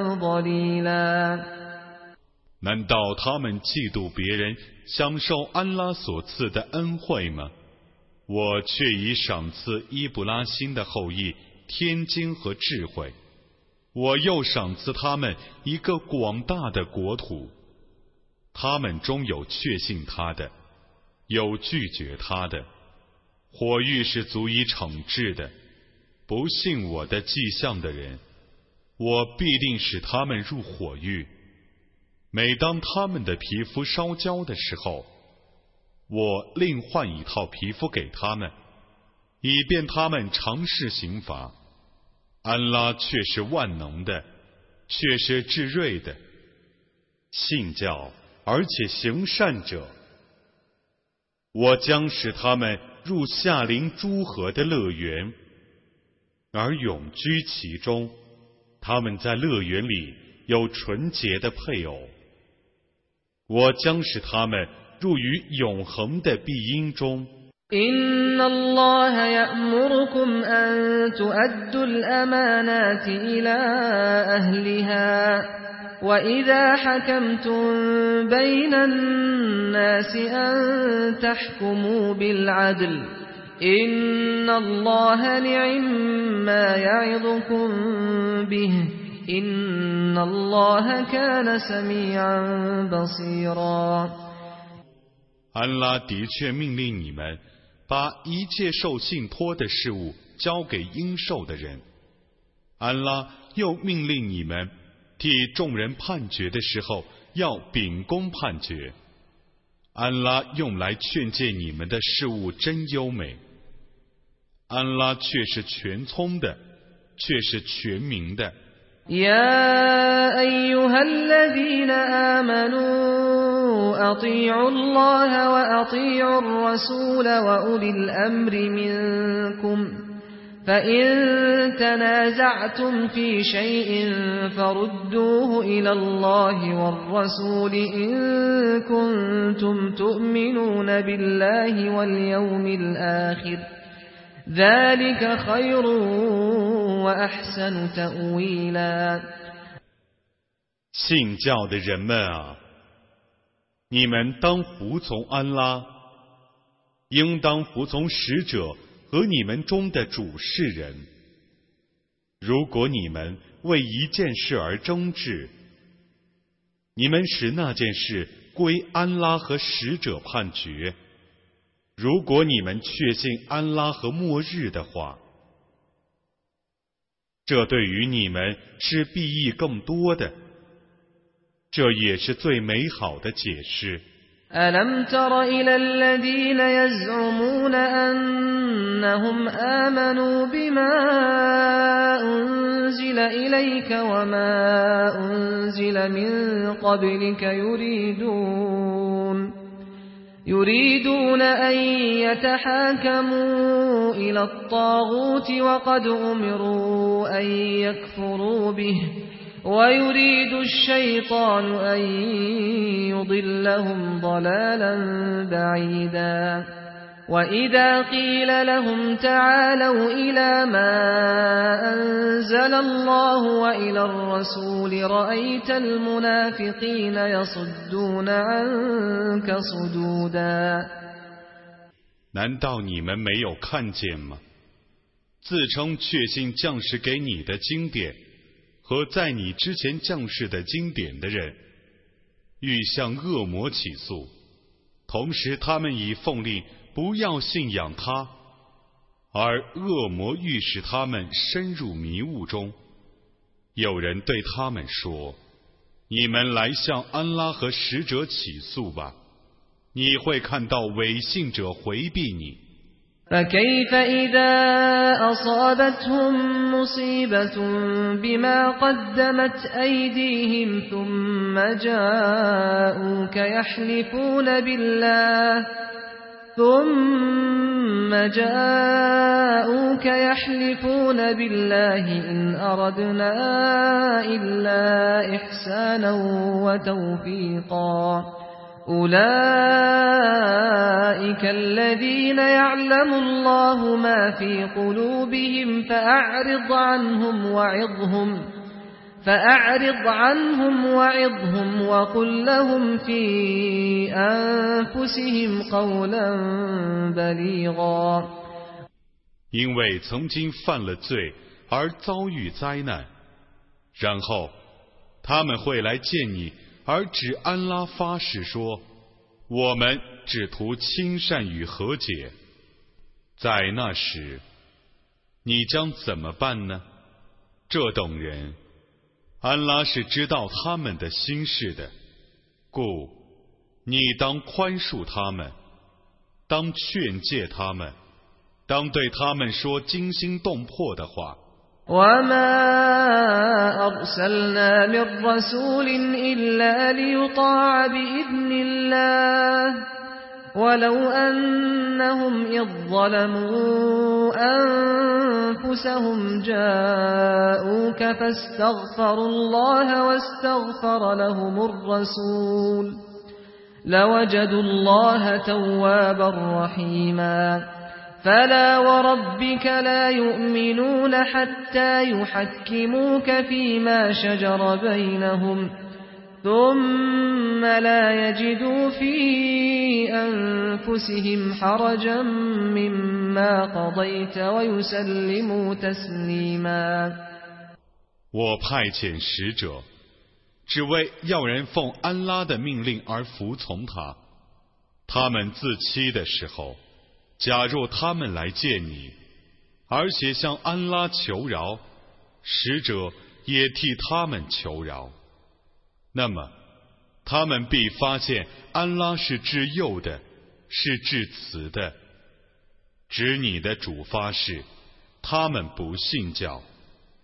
ظليلا 难道他们嫉妒别人享受安拉所赐的恩惠吗？我却已赏赐伊布拉欣的后裔天经和智慧，我又赏赐他们一个广大的国土，他们中有确信他的，有拒绝他的，火狱是足以惩治的。不信我的迹象的人，我必定使他们入火狱。每当他们的皮肤烧焦的时候，我另换一套皮肤给他们，以便他们尝试刑罚。安拉却是万能的，却是至睿的。信教而且行善者，我将使他们入夏临诸河的乐园，而永居其中。他们在乐园里有纯洁的配偶。我将使他们入于永恒的庇荫中。 إن الله يأمركم أن تؤدوا الأمانات إلى أهلها وإذا حكمتم بين الناس أن تحكموا بالعدل إن الله نعما يعظكم به إن الله كان سميعا بصيرا 安拉的确命令你们把一切受信托的事物交给应受的人。安拉又命令你们替众人判决的时候要秉公判决。安拉用来劝诫你们的事物真优美。安拉却是全聪的，却是全明的。 يا أيها الذين آمنوا أطيعوا الله وأطيعوا الرسول وأولي الأمر منكم فإن تنازعتم في شيء فردوه إلى الله والرسول إن كنتم تؤمنون بالله واليوم الآخر ذلك خير وأحسن تأويلا 信教的人们啊，你们当服从安拉，应当服从使者和你们中的主事人。如果你们为一件事而争执，你们使那件事归安拉和使者判决。如果你们确信安拉和末日的话，这对于你们是裨益更多的，这也是最美好的解释。 ألم تر إلى الذين يزعمون أنهم آمنوا بما أنزل إليك وما أنزل من قبلك يريدون أن يتحاكموا إلى الطاغوت وقد أمروا أن يكفروا به ويريد الشيطان أن يضلهم ضلالا بعيدا وإذا قيل لهم تعالوا إلى ما أنزل الله وإلى الرسول رأيت المنافقين يصدون عنك صدودا 难道你们没有看见吗？自称确信降世给你的经典和在你之前降世的经典的人，欲向恶魔起诉，同时他们已奉令不要信仰他，而恶魔欲使他们深入迷雾中。有人对他们说：你们来向安拉和使者起诉吧，你会看到违信者回避你。 فكيف إذا أصابتهم مصيبة بما قدمت أيديهم ثم جاءوك يحلفون بالله إن أردنا إلا إحسانا وتوفيقا أولئك الذين يعلم الله ما في قلوبهم فأعرض عنهم وعظهم وقل لهم في أنفسهم قولا بليغا 因为曾经犯了罪而遭遇灾难，然后他们会来见你，而指安拉发誓说：我们只图亲善与和解。在那时，你将怎么办呢？这等人，安拉是知道他们的心事的，故你当宽恕他们，当劝诫他们，当对他们说惊心动魄的话。 وما أرسلنا من رسول إلا ليطاع بإذن الله ولو أنهم إذ ظلموا أنفسهم جاءوك فاستغفروا الله واستغفر لهم الرسول لوجدوا الله توابا رحيما فلا وربك لا يؤمنون حتى يحكموك فيما شجر بينهم ثم لا يجدوا في أنفسهم حرجا مما قضيت ويسلموا تسليما 我派遣使者，只为要人奉安拉的命令而服从他。他们自欺的时候，假若他们来见你，而且向安拉求饶，使者也替他们求饶，那么他们必发现安拉是至幼的，是至慈的。指你的主发誓，他们不信教，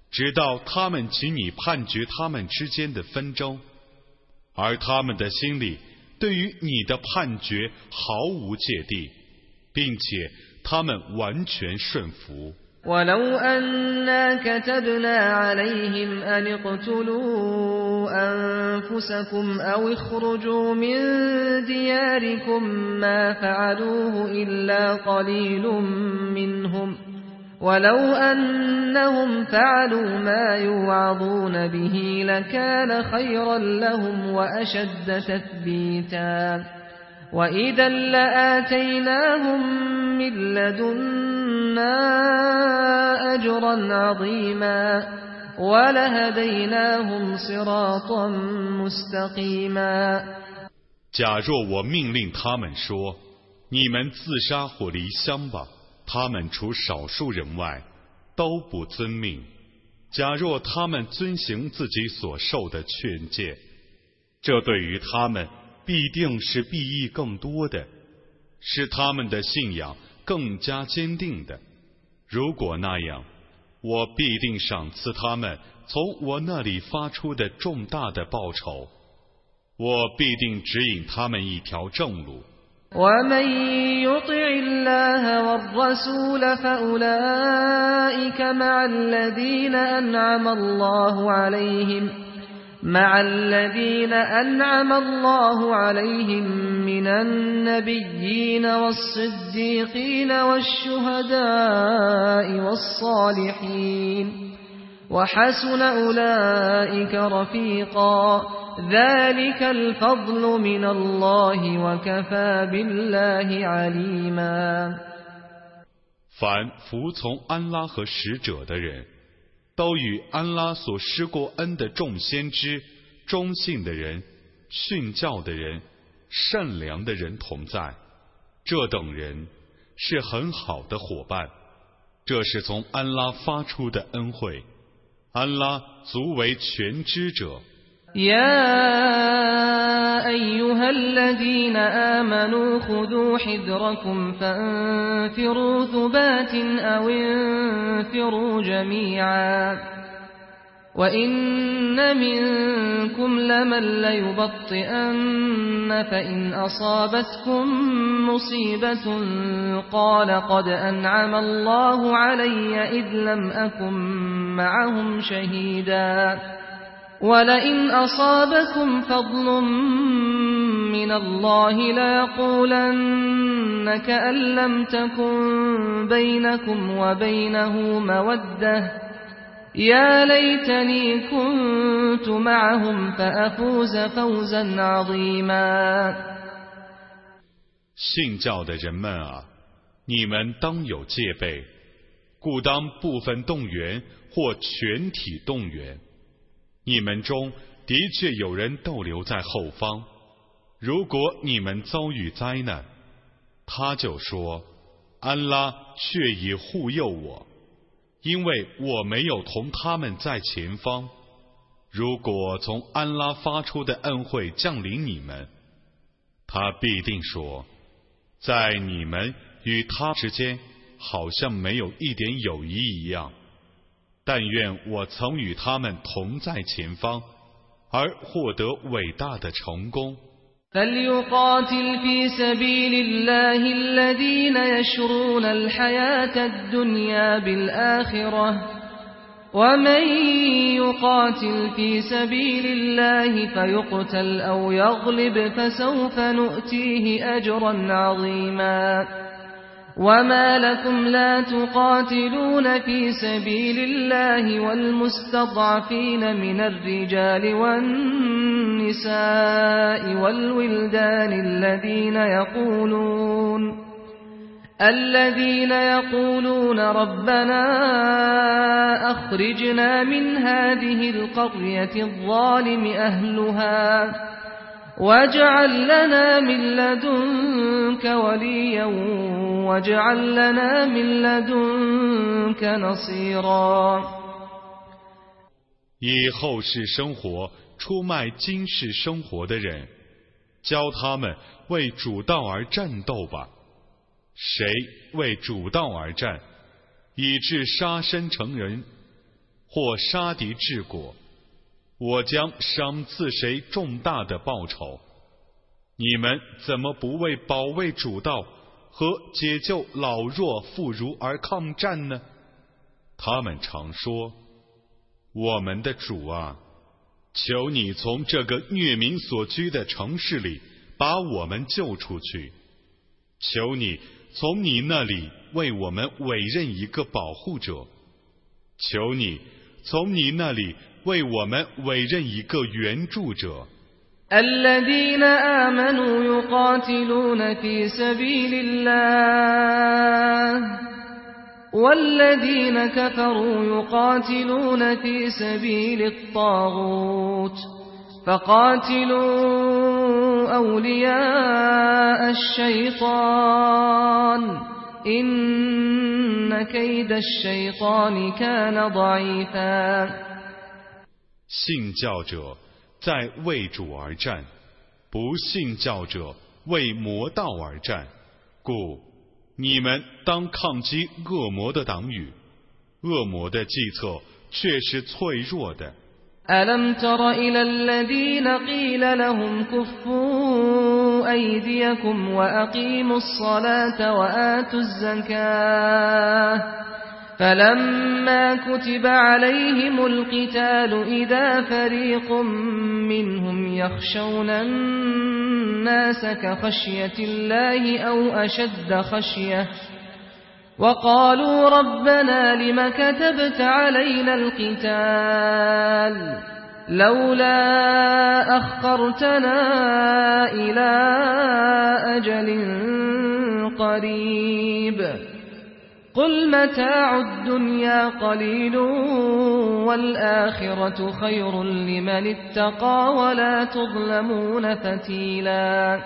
直到他们请你判决他们之间的纷争，而他们的心里对于你的判决毫无芥蒂，并且他们完全顺服。 ولو أنا كتبنا عليهم أن اقتلوا أنفسكم أو اخرجوا من دياركم ما فعلوه إلا قليل منهم ولو أنهم فعلوا ما يوعظون به لكان خيرا لهم وأشد تثبيتا وإذا لآتيناهم من لدنا أجرا عظيما ولهديناهم صراطا مستقيما。 假若我命令他们说，你们自杀或离乡吧，他们除少数人外都不遵命。假若他们遵行自己所受的劝诫，这对于他们必定是裨益更多的，是他们的信仰更加坚定的。如果那样，我必定赏赐他们从我那里发出的重大的报酬，我必定指引他们一条正路。 ومن يطع الله والرسول فأولئك مع الذين أنعم الله عليهم من النبيين والصديقين والشهداء والصالحين وحسن أولئك رفيقا ذلك الفضل من الله وكفى بالله عليما。 凡服从安拉和使者的人，都与安拉所施过恩的众先知、忠信的人、训教的人、善良的人同在，这等人是很好的伙伴。这是从安拉发出的恩惠，安拉足为全知者。 يا أيها الذين آمنوا خذوا حذركم فانفروا ثبات أو انفروا جميعا وإن منكم لمن ليبطئن فإن أصابتكم مصيبة قال قد أنعم الله علي إذ لم أكن معهم شهيدا ولئن أصابكم فضل من الله ليقولن كأن لم تكن بينكم وبينه مودة يا ليتني كنت معهم فأفوز فوزا عظيما。 信教的人们啊，你们当有戒备，故当部分动员或全体动员。你们中的确有人逗留在后方，如果你们遭遇灾难，他就说：安拉却已护佑我，因为我没有同他们在前方。如果从安拉发出的恩惠降临你们，他必定说，在你们与他之间好像没有一点友谊一样。但愿我曾与他们同在前方，而获得伟大的成功。 فليقاتل في سبيل الله الذين يشرون الحياة الدنيا بالآخرة ومن يقاتل في سبيل الله فيقتل أو يغلب فسوف نؤتيه أجرا عظيما وما لكم لا تقاتلون في سبيل الله والمستضعفين من الرجال والنساء والولدان الذين يقولون ربنا أخرجنا من هذه القرية الظالم أهلها واجعل لنا من لدنك وليا واجعل لنا من لدنك نصيرا。 以后世生活出卖今世生活的人，教他们为主道而战斗吧。谁为主道而战，以致杀身成人， 或杀敌治国，我将赏赐谁重大的报酬。你们怎么不为保卫主道和解救老弱妇孺而抗战呢？他们常说，我们的主啊，求你从这个虐民所居的城市里把我们救出去，求你从你那里为我们委任一个保护者，求你从你那里为我们委任一个援助者。 الذين آمنوا يقاتلون في سبيل الله والذين كفروا يقاتلون في سبيل الطاغوت فقاتلوا أولياء الشيطان إن كيد الشيطان كان ضعيفا 信教者在为主而战，不信教者为魔道而战，故你们当抗击恶魔的党羽，恶魔的计策却是脆弱的。 ألم تر إلى الذين قيل لهم كفوا أيديكم وأقيموا الصلاة وآتوا الزكاة فلما كتب عليهم القتال إذا فريق منهم يخشون الناس كخشية الله أو أشد خشية وقالوا ربنا لم كتبت علينا القتال لولا أخرتنا إلى أجل قريب قل متاع الدنيا قليل والآخرة خير لمن اتقى ولا تظلمون فتيلا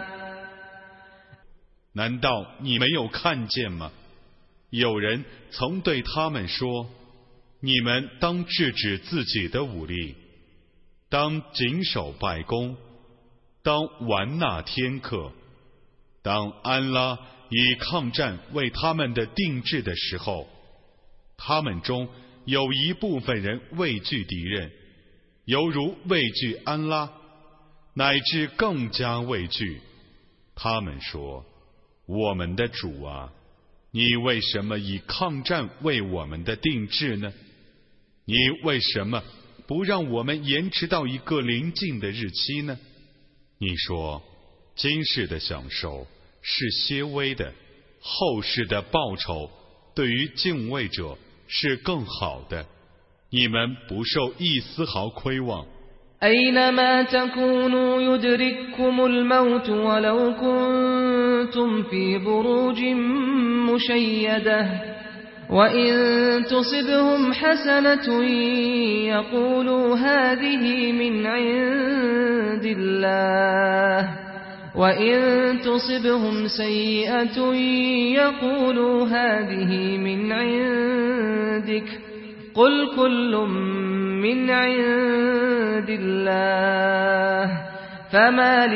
难道你没有看见吗？有人曾对他们说，你们当制止自己的武力，当谨守拜功，当完纳天课，当安拉以抗战为他们的定制的时候，他们中有一部分人畏惧敌人，犹如畏惧安拉，乃至更加畏惧。他们说，我们的主啊，你为什么以抗战为我们的定制呢？你为什么不让我们延迟到一个临近的日期呢？你说，今世的享受是些微的，后世的报酬对于敬畏者是更好的，你们不受一丝毫亏望。 أينما تكونوا يدرككم الموت ولو كنتم في بروج مشيدة وإن تصبهم حسنة يقولوا هذه من عند الله وإن تصبهم سيئة يقولوا هذه من عندك قل كل من عند الله فما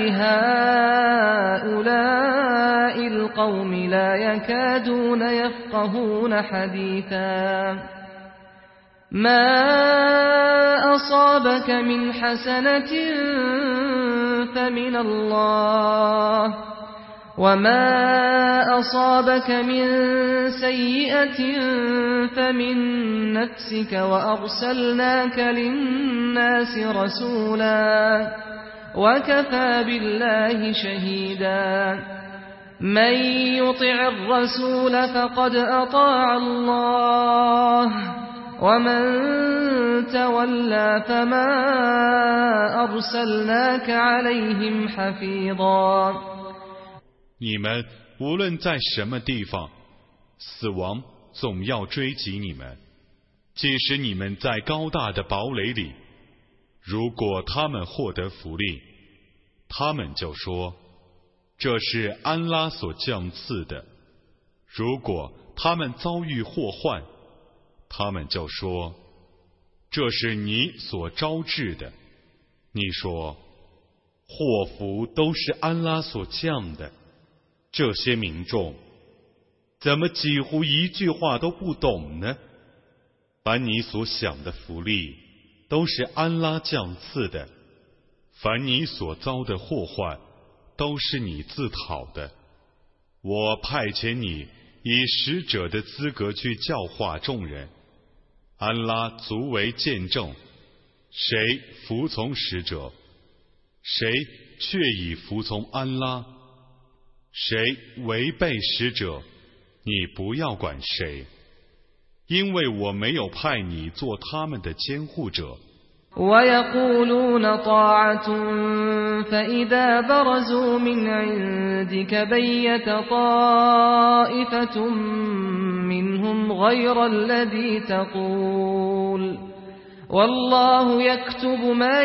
لهؤلاء القوم لا يكادون يفقهون حديثا ما أصابك من حسنة فمن الله وما أصابك من سيئة فمن نفسك وأرسلناك للناس رسولا وكفى بالله شهيدا من يطع الرسول فقد أطاع الله ومن تولى فما أرسلناك عليهم حفيظا 你们无论在什么地方，死亡总要追及你们。即使你们在高大的堡垒里，如果他们获得福利，他们就说，这是安拉所降赐的；如果他们遭遇祸患，他们就说，这是你所招致的。你说，祸福都是安拉所降的。这些民众怎么几乎一句话都不懂呢？ 凡你所想的福利，都是安拉降赐的；凡你所遭的祸患，都是你自讨的。我派遣你以使者的资格去教化众人，安拉足为见证。谁服从使者，谁却已服从安拉；谁违背使者，你不要管谁，因为我没有派你做他们的监护者。 ويقولون طاعة فإذا برزوا من عندك بيت طائفة منهم غير الذي تقول والله يكتب ما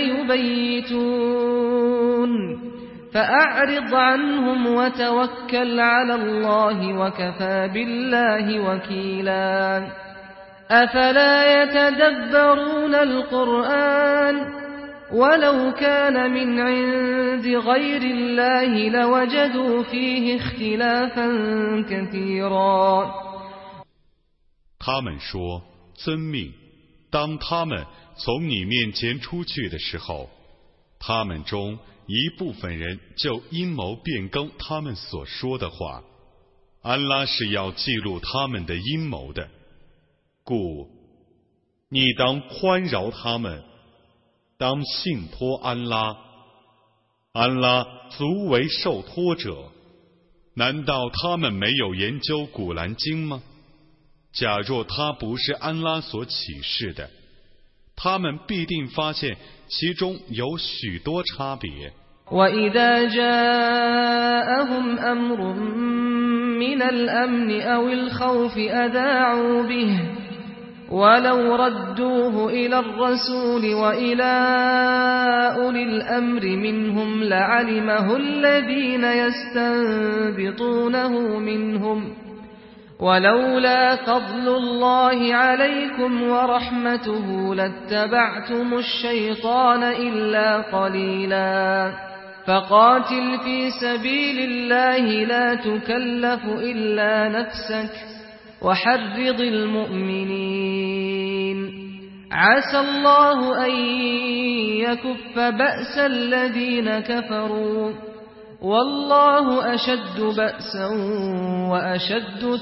يبيتون فأعرض عنهم وتوكل على الله وكفى بالله وكيلا أفلا يتدبرون القرآن ولو كان من عند غير الله لوجدوا فيه اختلافا كثيرا 他们说：遵命。当他们从你面前出去的时候，他们中一部分人就阴谋变更他们所说的话。安拉是要记录他们的阴谋的，故你当宽饶他们，当信托安拉。安拉足为受托者。难道他们没有研究古兰经吗？假若它不是安拉所启示的，他们必定发现其中有许多差别。 وَإِذَا جَاءَهُمْ أَمْرٌ مِّنَ الْأَمْنِ أَوِ الْخَوْفِ أَذَاعُوا بِهِ وَلَوْ رَدُّوهُ إِلَى الرَّسُولِ وَإِلَى أُولِي الْأَمْرِ مِنْهُمْ لَعَلِمَهُ الَّذِينَ يَسْتَنبِطُونَهُ مِنْهُمْ ولولا فضل الله عليكم ورحمته لاتبعتم الشيطان إلا قليلا فقاتل في سبيل الله لا تكلف إلا نفسك وحرض المؤمنين عسى الله أن يكف بأس الذين كفروا والله أشد بأسا وأشد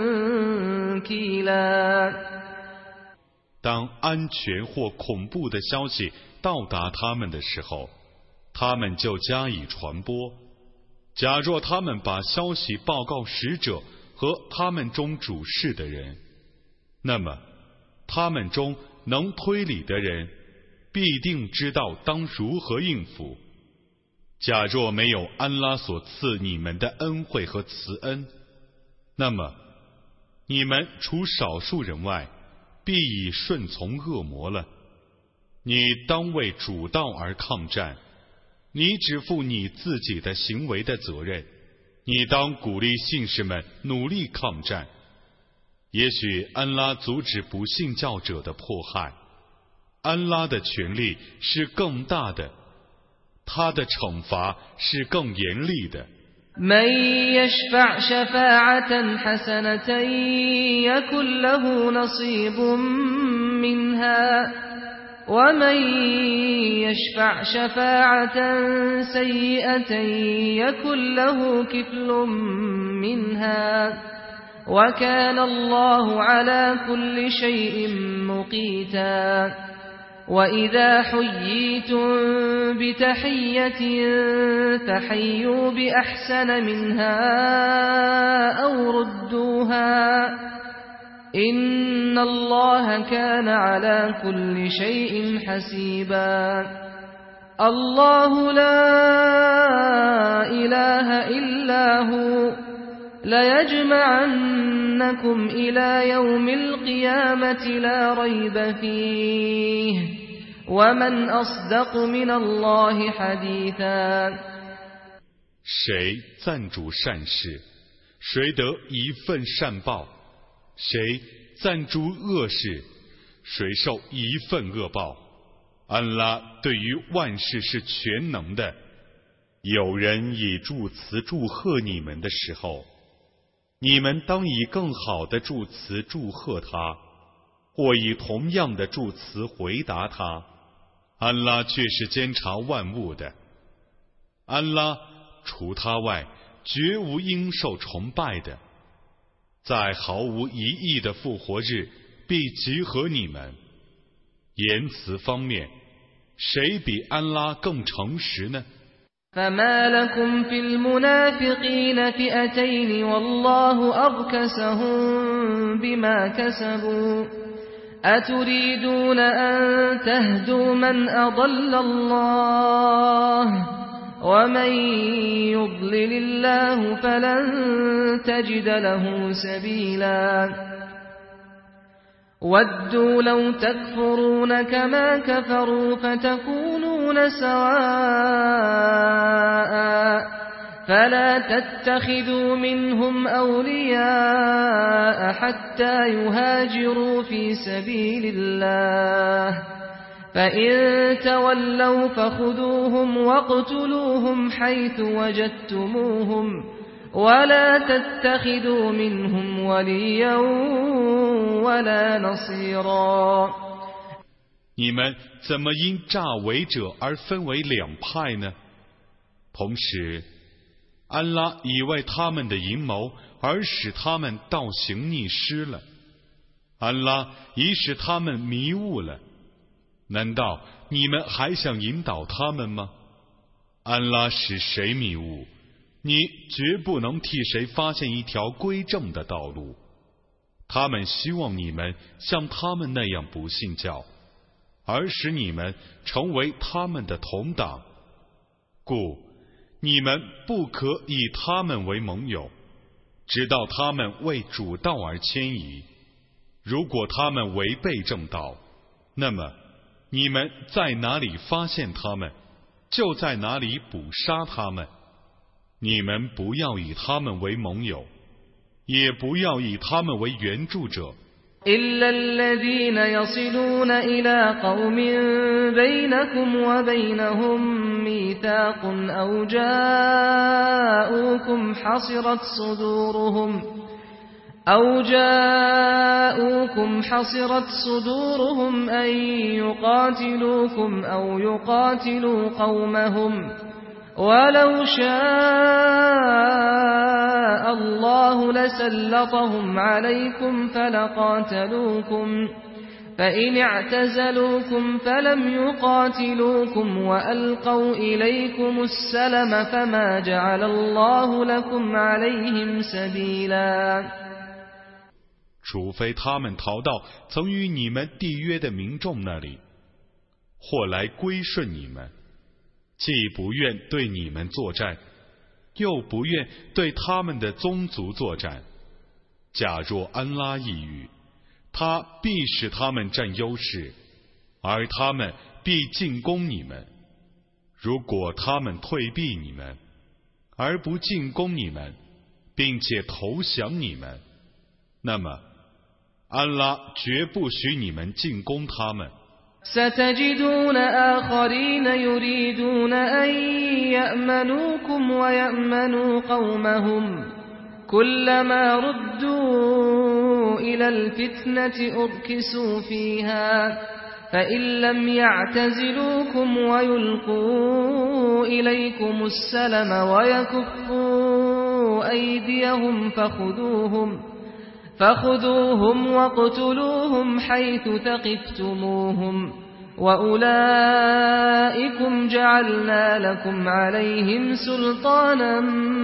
تنكيلا 当安全或恐怖的消息到达他们的时候，他们就加以传播。假若他们把消息报告使者和他们中主事的人，那么他们中能推理的人必定知道当如何应付。假若没有安拉所赐你们的恩惠和慈恩，那么你们除少数人外，必已顺从恶魔了。你当为主道而抗战，你只负你自己的行为的责任。你当鼓励信士们努力抗战。也许安拉阻止不信教者的迫害，安拉的权力是更大的，他的惩罚是更严厉的。 من يشفع شفاعة حسنة يكن له نصيب منها ومن يشفع شفاعة سيئة يكن له كفل منها وكان الله على كل شيء مقيتا وإذا حييتم بتحية فحيوا بأحسن منها أو ردوها إن الله كان على كل شيء حسيبا الله لا إله إلا هو ليجمعنكم إلى يوم القيامة لا ريب فيه ومن أصدق من الله حديثا 谁赞助善事，谁得一份善报；谁赞助恶事，谁受一份恶报。安拉对于万事是全能的。有人以祝词祝贺你们的时候，你们当以更好的祝词祝贺他， 或以同样的助词回答他，安拉却是监察万物的。安拉除他外，绝无应受崇拜的。在毫无疑义的复活日，必集合你们。言辞方面，谁比安拉更诚实呢 فما لكم في المنافقين فئتين والله أركسهم بما كسبوا أتريدون أن تهدوا من أضل الله ومن يضلل الله فلن تجد له سبيلا وَدُّوا لَوْ تَكْفُرُونَ كَمَا كَفَرُوا فَتَكُونُونَ سَوَاءً فَلَا تَتَّخِذُوا مِنْهُمْ أَوْلِيَاءَ حَتَّى يُهَاجِرُوا فِي سَبِيلِ اللَّهِ فَإِن تَوَلَّوْا فَخُذُوهُمْ وَاقْتُلُوهُمْ حَيْثُ وَجَدتُّمُوهُمْ وَلَا تَتَّخِذُوا مِنْهُمْ وَلِيًّا وَلَا نَصِيرًا 你们怎么因诈伪者而分为两派呢？同时，安拉已为他们的阴谋而使他们倒行逆施了，安拉已使他们迷雾了。难道你们还想引导他们吗？安拉使谁迷雾，你绝不能替谁发现一条归正的道路。他们希望你们像他们那样不信教，而使你们成为他们的同党，故你们不可以他们为盟友，直到他们为主道而迁移。如果他们违背正道，那么你们在哪里发现他们，就在哪里捕杀他们。你们不要以他们为盟友，也不要以他们为援助者。 إِلَّا الَّذِينَ يَصِلُونَ إِلَى قَوْمٍ بَيْنَكُمْ وَبَيْنَهُم مِّيثَاقٌ أَوْ جَاءُوكُمْ حَصِرَتْ صُدُورُهُمْ أَن يُقَاتِلُوكُمْ أَوْ يُقَاتِلُوا قَوْمَهُمْ وَلَوْ شَاءَ اللَّهُ لَسَلَّطَهُمْ عَلَيْكُمْ فَلَقَاتَلُوكُمْ فَإِنِ اعْتَزَلُوكُمْ فَلَمْ يُقَاتِلُوكُمْ وَأَلْقَوْا إِلَيْكُمُ السَّلَمَ فَمَا جَعَلَ اللَّهُ لَكُمْ عَلَيْهِمْ سَبِيلًا 除非他们逃到曾与你们缔约的民众那里，或来归顺你们，既不愿对你们作战，又不愿对他们的宗族作战。假若安拉抑郁，他必使他们占优势，而他们必进攻你们。如果他们退避你们，而不进攻你们，并且投降你们，那么安拉绝不许你们进攻他们。 ستجدون آخرين يريدون أن يأمنوكم ويأمنوا قومهم كلما ردوا إلى الفتنة أركسوا فيها فإن لم يعتزلوكم ويلقوا إليكم السلم ويكفوا أيديهم فخذوهم واقتلوهم حيث ثقفتموهم وأولئكم جعلنا لكم عليهم سلطانا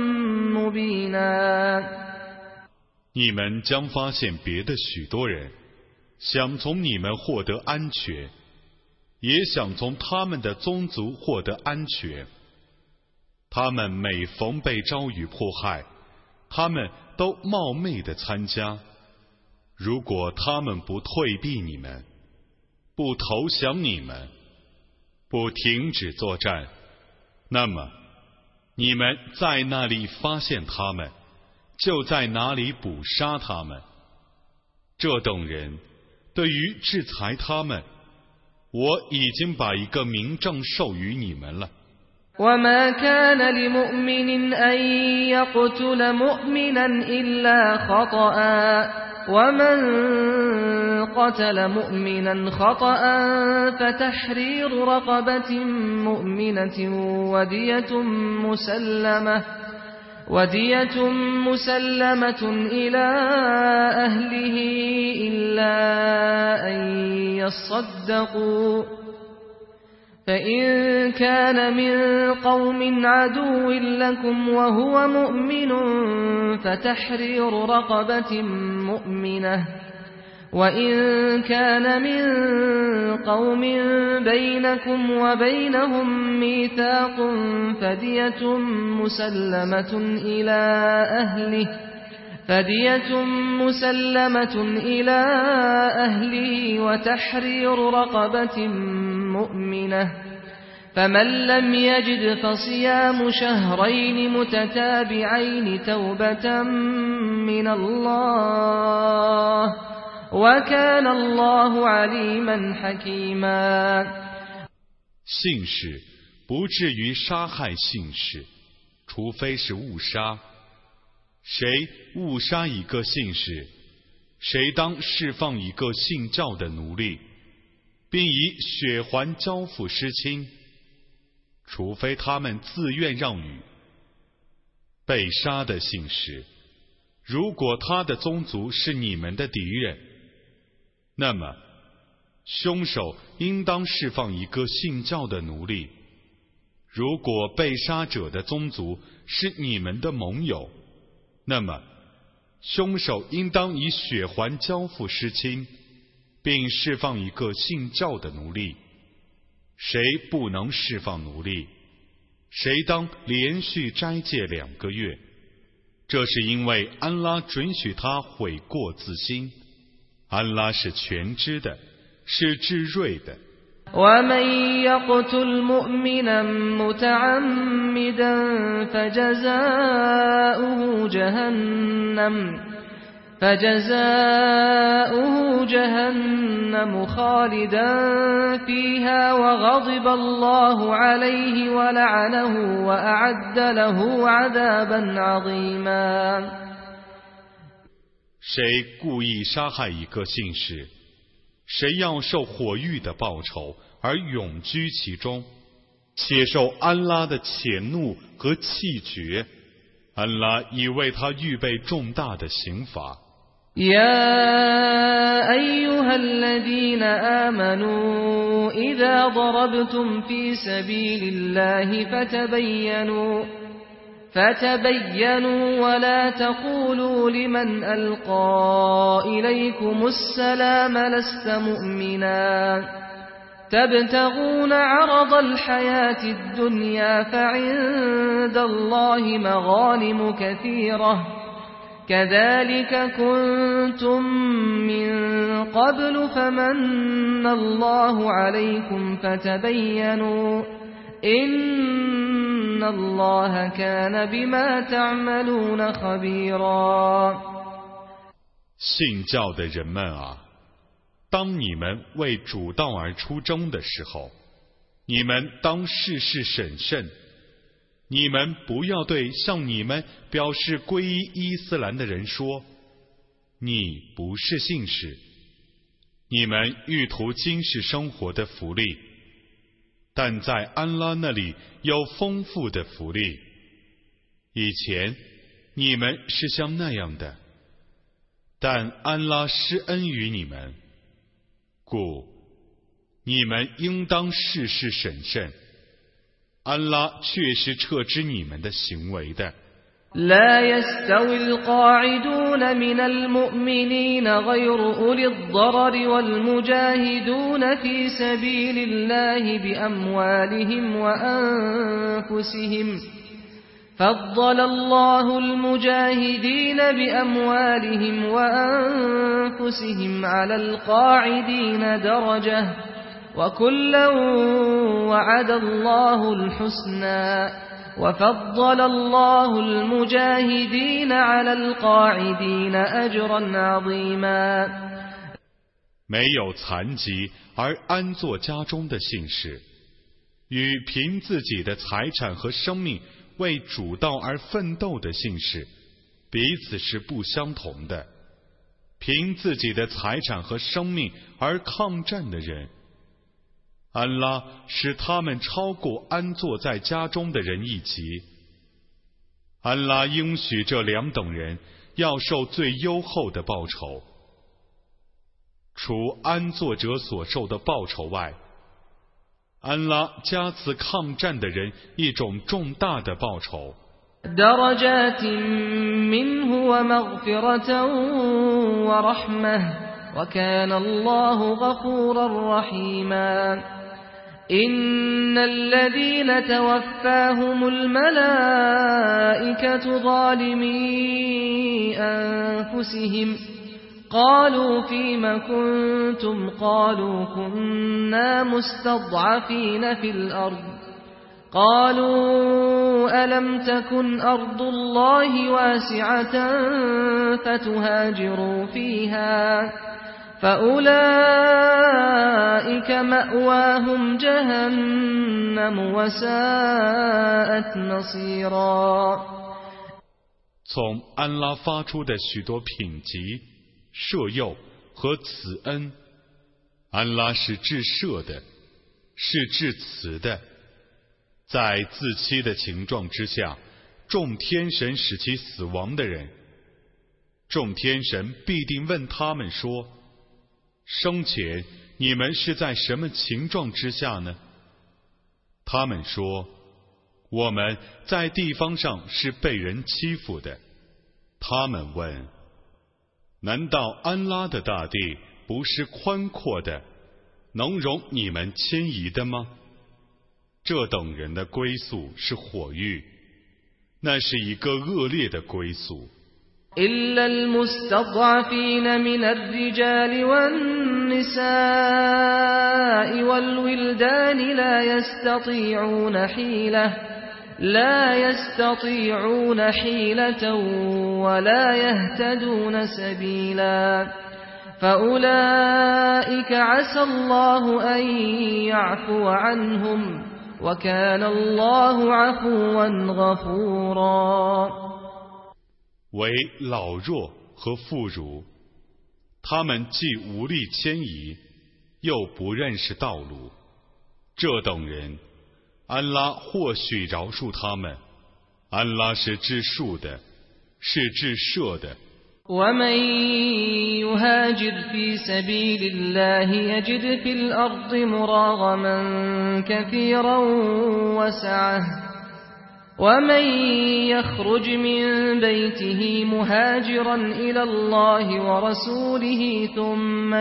مبينا 你们将发现别的许多人想从你们获得安全，也想从他们的宗族获得安全。他们每逢被遭遇迫害，他们都冒昧地参加。如果他们不退避你们，不投降你们，不停止作战，那么你们在那里发现他们，就在哪里捕杀他们。这等人对于制裁他们，我已经把一个明证授予你们了。 وَمَا كَانَ لِمُؤْمِنٍ أَن يَقْتُلَ مُؤْمِنًا إِلَّا خَطَأً ومن قتل مؤمنا خطأ فتحرير رقبة مؤمنة ودية مسلمة إلى أهله إلا أن يصدقوا فإن كان من قوم عدو لكم وهو مؤمن فتحرير رقبة مؤمنة وإن كان من قوم بينكم وبينهم ميثاق فدية مسلمة إلى أهله وتحرير رقبة مؤمنة فمن لم يجد فصيام شهرين متتابعين توبة من الله وكان الله عليما حكيما。 信士不至于杀害信士，除非是误杀。谁误杀一个信士，谁当释放一个信教的奴隶，并以血还交付失亲，除非他们自愿让与。被杀的信士，如果他的宗族是你们的敌人，那么凶手应当释放一个信教的奴隶。如果被杀者的宗族是你们的盟友，那么凶手应当以血还交付失亲，并释放一个信教的奴隶。谁不能释放奴隶，谁当连续斋戒2个月。这是因为安拉准许他悔过自新，安拉是全知的，是至睿的。 ومن يقتل مؤمنا متعمدا فجزاؤه جهنم خالدا فيها وغضب الله عليه ولعنه وأعد له عذابا عظيما。 谁故意杀害一个信士，谁要受火狱的报酬而永居其中，且受安拉的谴怒和气绝。安拉已为他预备重大的刑罚。 يا أيها الذين آمنوا إذا ضربتم في سبيل الله فتبينوا ولا تقولوا لمن ألقى إليكم السلام لست مؤمنا تبتغون عرض الحياة الدنيا فعند الله مغانم كثيرة كذلك كنتم من قبل فمن الله عليكم فتبينوا إن الله كان بما تعملون خبيرا。 信教的人们啊，当你们为主道而出征的时候，你们当事事审慎。你们不要对向你们表示皈依伊斯兰的人说，你不是信士。你们欲图今世生活的福利，但在安拉那里有丰富的福利。以前你们是像那样的，但安拉施恩于你们，故你们应当事事审慎。安拉确实撤知你们的行为的。 لا يستوي القاعدون من المؤمنين غير أولي الضرر والمجاهدون في سبيل الله بأموالهم وأنفسهم فضل الله المجاهدين بأموالهم وأنفسهم على القاعدين درجة وكلا وعد الله الحسنى وفضل الله المجاهدين على القاعدين أجرا عظيما。 没有残疾而安坐家中的信士，与凭自己的财产和生命为主道而奋斗的信士，彼此是不相同的。 凭自己的财产和生命而抗战的人，安拉使他们超过安坐在家中的人一级。安拉应许这两等人要受最优厚的报酬。除安坐者所受的报酬外，安拉加赐抗战的人一种重大的报酬。 درجات منه ومغفرة ورحمة وكان الله غفورا رحيما إن الذين توفاهم الملائكة ظالمي أنفسهم قالوا فيم كنتم قالوا كنا مستضعفين في الأرض قالوا ألم تكن أرض الله واسعة فتهاجروا فيها فأولئك مأواهم جهنم وساءت مصيرا 从安拉发出的许多品级、赦宥和慈恩，安拉是至赦的，是至慈的。在自欺的情状之下，众天神使其死亡的人，众天神必定问他们说：生前你们是在什么情状之下呢？他们说：我们在地方上是被人欺负的。他们问：难道安拉的大地不是宽阔的，能容你们迁移的吗？这等人的归宿是火狱，那是一个恶劣的归宿。 إلا المستضعفين من الرجال والنساء والولدان لا يستطيعون حيلة ولا يهتدون سبيلا فأولئك عسى الله أن يعفو عنهم وكان الله عفوا غفورا 为老弱和妇孺，他们既无力迁移，又不认识道路，这等人，安拉或许饶恕他们。安拉是至恕的，是至赦的。 ومن يهاجر في سبيل الله يجد في الأرض مراغما كثيرا وسعة ومن يخرج من بيته مهاجرا إلى الله ورسوله ثم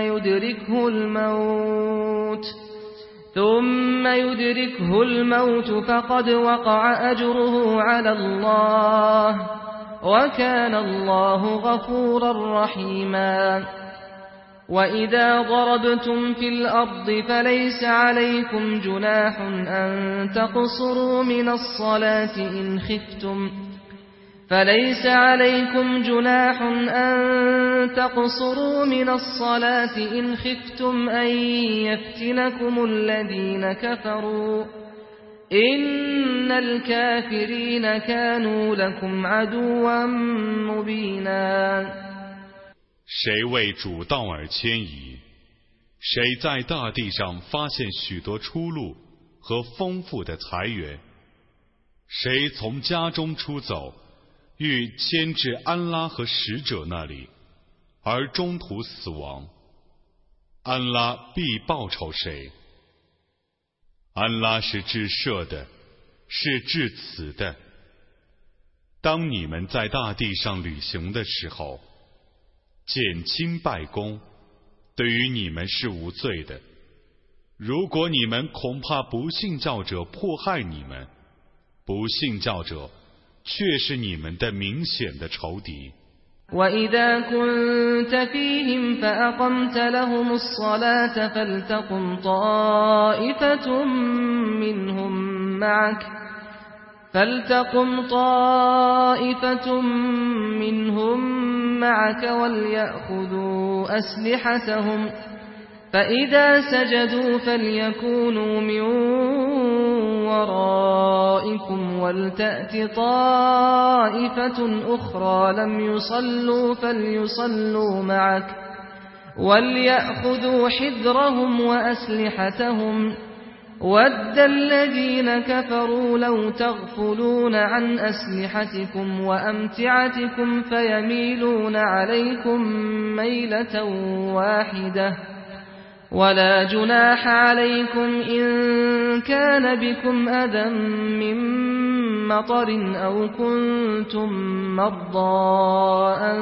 يدركه الموت فقد وقع أجره على الله وكان الله غفورا رحيما وإذا ضربتم في الأرض فليس عليكم جناح أن تقصروا من الصلاة إن خفتم أن يفتنكم الذين كفروا إن الكافرين كانوا لكم عدوا مبينا 谁为主道而迁移，谁在大地上发现许多出路和丰富的财源，谁从家中出走，欲迁至安拉和使者那里，而中途死亡，安拉必报酬谁。安拉是至赦的，是至慈的。当你们在大地上旅行的时候，减轻拜功，对于你们是无罪的。如果你们恐怕不信教者迫害你们，不信教者却是你们的明显的仇敌。 وإذا كنت فيهم فأقمت لهم الصلاة فلتقم طائفة منهم معك وليأخذوا أسلحتهم فإذا سجدوا فليكونوا من ورائكم ولتأت طائفة أخرى لم يصلوا فليصلوا معك وليأخذوا حذرهم وأسلحتهم وَدَّ الَّذِينَ كَفَرُوا لَوْ تَغْفُلُونَ عَنْ أَسْلِحَتِكُمْ وَأَمْتِعَتِكُمْ فَيَمِيلُونَ عَلَيْكُمْ مَيْلَةً وَاحِدَةً وَلَا جُنَاحَ عَلَيْكُمْ إِن كَانَ بِكُمْ أَذًى مِّن مَّطَرٍ أَوْ كُنتُم مَّرْضَىٰ أَن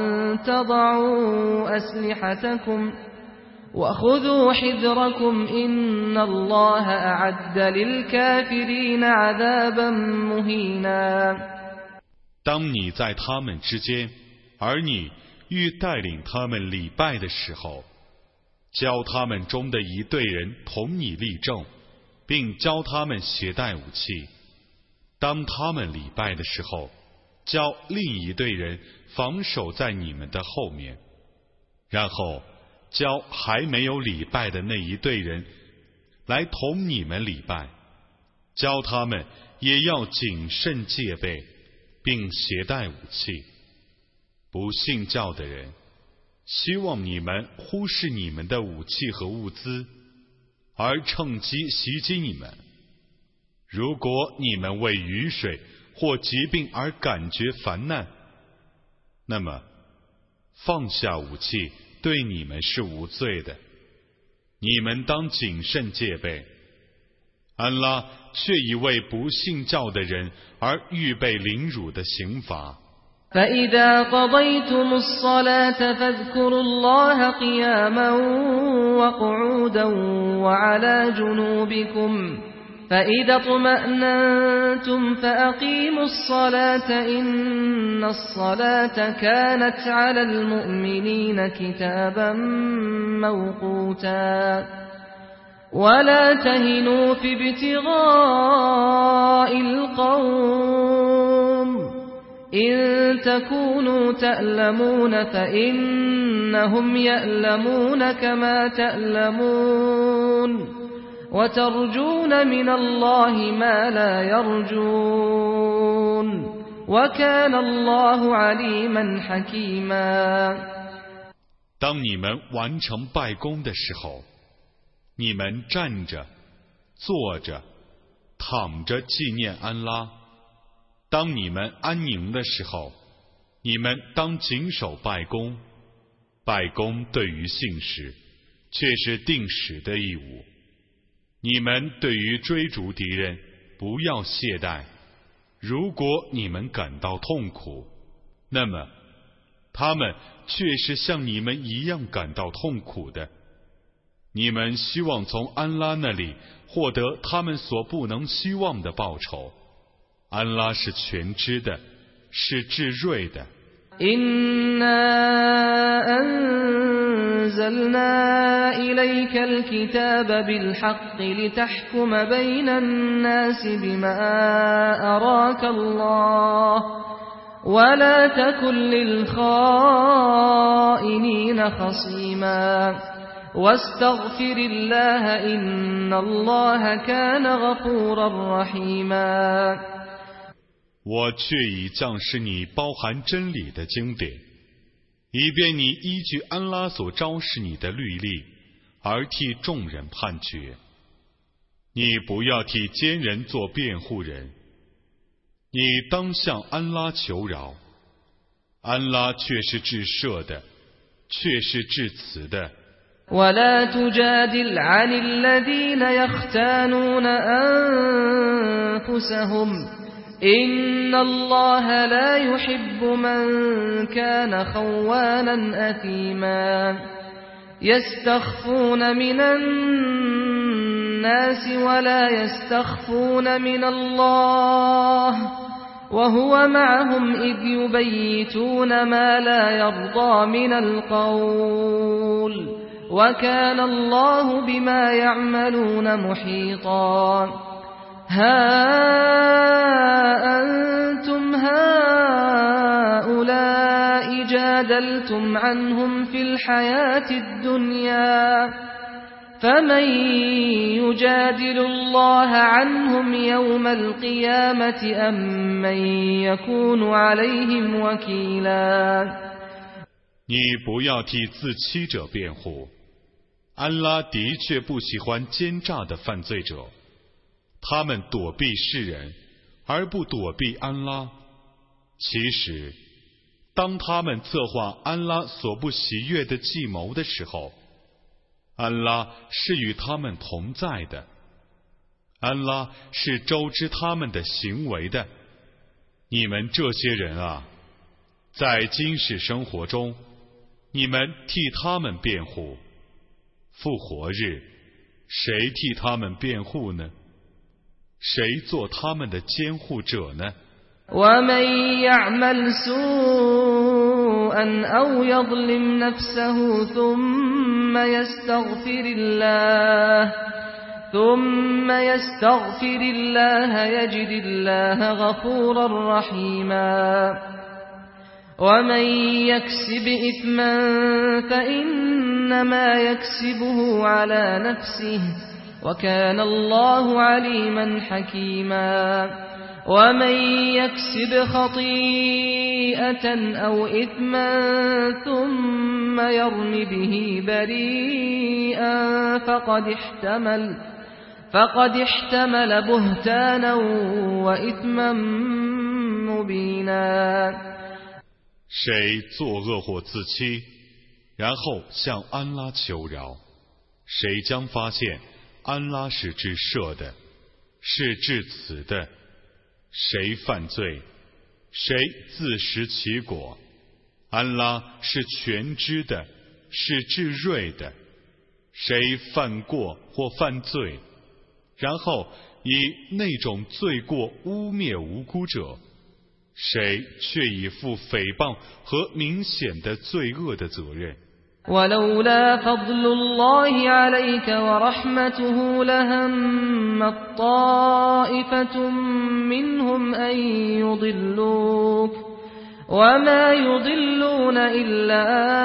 تَضَعُوا أَسْلِحَتَكُمْ وَخُذُوا حِذْرَكُمْ إِنَّ اللَّهَ أَعَدَّ لِلْكَافِرِينَ عَذَابًا مُهِينًا。 当你在他们之间，而你欲带领他们礼拜的时候，教他们中的一队人同你立正，并教他们携带武器。当他们礼拜的时候，教另一队人防守在你们的后面，然后教还没有礼拜的那一队人来同你们礼拜，教他们也要谨慎戒备，并携带武器。不信教的人希望你们忽视你们的武器和物资，而趁机袭击你们。如果你们为雨水或疾病而感觉烦难，那么放下武器对你们是无罪的，你们当谨慎戒备。安拉却已为不信教的人而预备凌辱的刑罚。 فَإِذَا قَضَيْتُمُ الصَّلَاةَ فَاذْكُرُوا اللَّهَ قِيَامًا وَقُعُودًا وَعَلَى جُنُوبِكُمْ فَإِذَا اطْمَأْنَنْتُمْ فَأَقِيمُوا الصَّلَاةَ إِنَّ الصَّلَاةَ كَانَتْ عَلَى الْمُؤْمِنِينَ كِتَابًا مَّوْقُوتًا وَلَا تَهِنُوا فِي ابْتِغَاءِ الْقَوْمِ إِن تَكُونُوا تَأْلَمُونَ فَإِنَّهُمْ يَأْلَمُونَ كَمَا تَأْلَمُونَ وَتَرْجُونَ مِنَ اللَّهِ مَا لَا يَرْجُونَ وَكَانَ اللَّهُ عَلِيمًا حَكِيمًا。 当你们完成拜功的时候，你们站着、坐着、躺着纪念安拉。当你们安宁的时候，你们当谨守拜功。拜功对于信使却是定时的义务。你们对于追逐敌人不要懈怠。如果你们感到痛苦，那么他们却是像你们一样感到痛苦的。你们希望从安拉那里获得他们所不能希望的报酬。安拉是全知的，是至睿的。 إِنَّا أَنزَلْنَا إِلَيْكَ الْكِتَابَ بِالْحَقِّ لِتَحْكُمَ بَيْنَ النَّاسِ بِمَا أَرَاكَ اللَّهُ وَلَا تَكُن لِّلْخَائِنِينَ خَصِيمًا وَاسْتَغْفِرِ اللَّهَ إِنَّ اللَّهَ كَانَ غَفُورًا رَّحِيمًا。 我却已降示你包含真理的经典，以便你依据安拉所昭示你的律例而替众人判决。你不要替奸人做辩护人，你当向安拉求饶。安拉却是至赦的，却是至慈的。 وَلَا تُجَادِلْ عَنِ الَّذِينَ يَخْتَانُونَ أَنفُسَهُمْ إِنَّ اللَّهَ لَا يُحِبُّ مَن كَانَ خَوَّانًا أَثِيمًا يَسْتَخْفُونَ مِنَ النَّاسِ وَلَا يَسْتَخْفُونَ مِنَ اللَّهِ وَهُوَ مَعَهُمْ إِذْ يُبَيِّتُونَ مَا لَا يَرْضَىٰ مِنَ الْقَوْلِ وَكَانَ اللَّهُ بِمَا يَعْمَلُونَ مُحِيطًا ها أنتم هؤلاء جادلتم عنهم في الحياة الدنيا فمن يجادل الله عنهم يوم القيامة أم من يكون عليهم وكيلا 你不要替自欺者辩护，安拉的确不喜欢奸诈的犯罪者，他们躲避世人，而不躲避安拉。其实，当他们策划安拉所不喜悦的计谋的时候，安拉是与他们同在的，安拉是周知他们的行为的。你们这些人啊，在今世生活中，你们替他们辩护，复活日，谁替他们辩护呢？谁做他们的监护者呢 ومن يعمل سوءا أو يظلم نفسه ثم يستغفر الله يجد الله غفورا رحيما ومن يكسب إثما فإنما يكسبه على نفسه وكان الله عليما حكيما ومن يكسب خطيئة أو إثما ثم يرم به بريئا فقد احتمل بهتانا وإثما مبينا 谁作恶或自欺，然后向安拉求饶，谁将发现安拉是至赦的，是至慈的。谁犯罪，谁自食其果，安拉是全知的，是至睿的。谁犯过或犯罪，然后以那种罪过污蔑无辜者，谁却已负诽谤和明显的罪恶的责任。 ولولا فضل الله عليك ورحمته لهمت طائفة منهم أن يضلوك وما يضلون إلا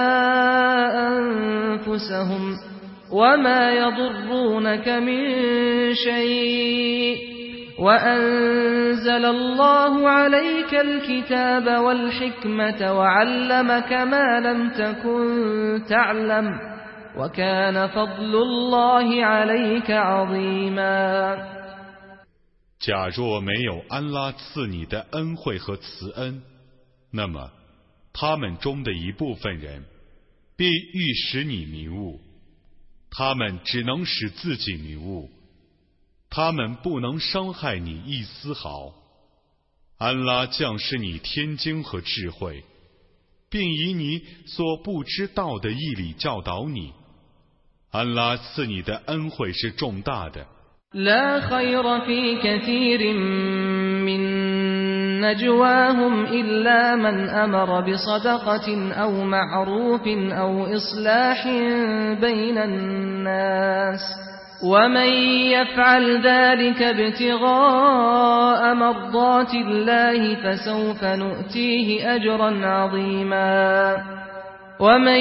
أنفسهم وما يضرونك من شيء وأنزل الله عليك الكتاب والحكمة وعلمك ما لم تكن تعلم وكان فضل الله عليك عظيما 假若没有安拉赐你的恩惠和慈恩，那么他们中的一部分人必欲使你迷雾，他们只能使自己迷雾，他们不能伤害你一丝毫。安拉降示你天经和智慧，并以你所不知道的义理教导你。安拉赐你的恩惠是重大的。 لا خير في كثير من نجواهم إلا من أمر بصدقة أو معروف أو إصلاح بين الناس ومن يفعل ذلك ابتغاء مرضات الله فسوف نؤتيه أجرا عظيما ومن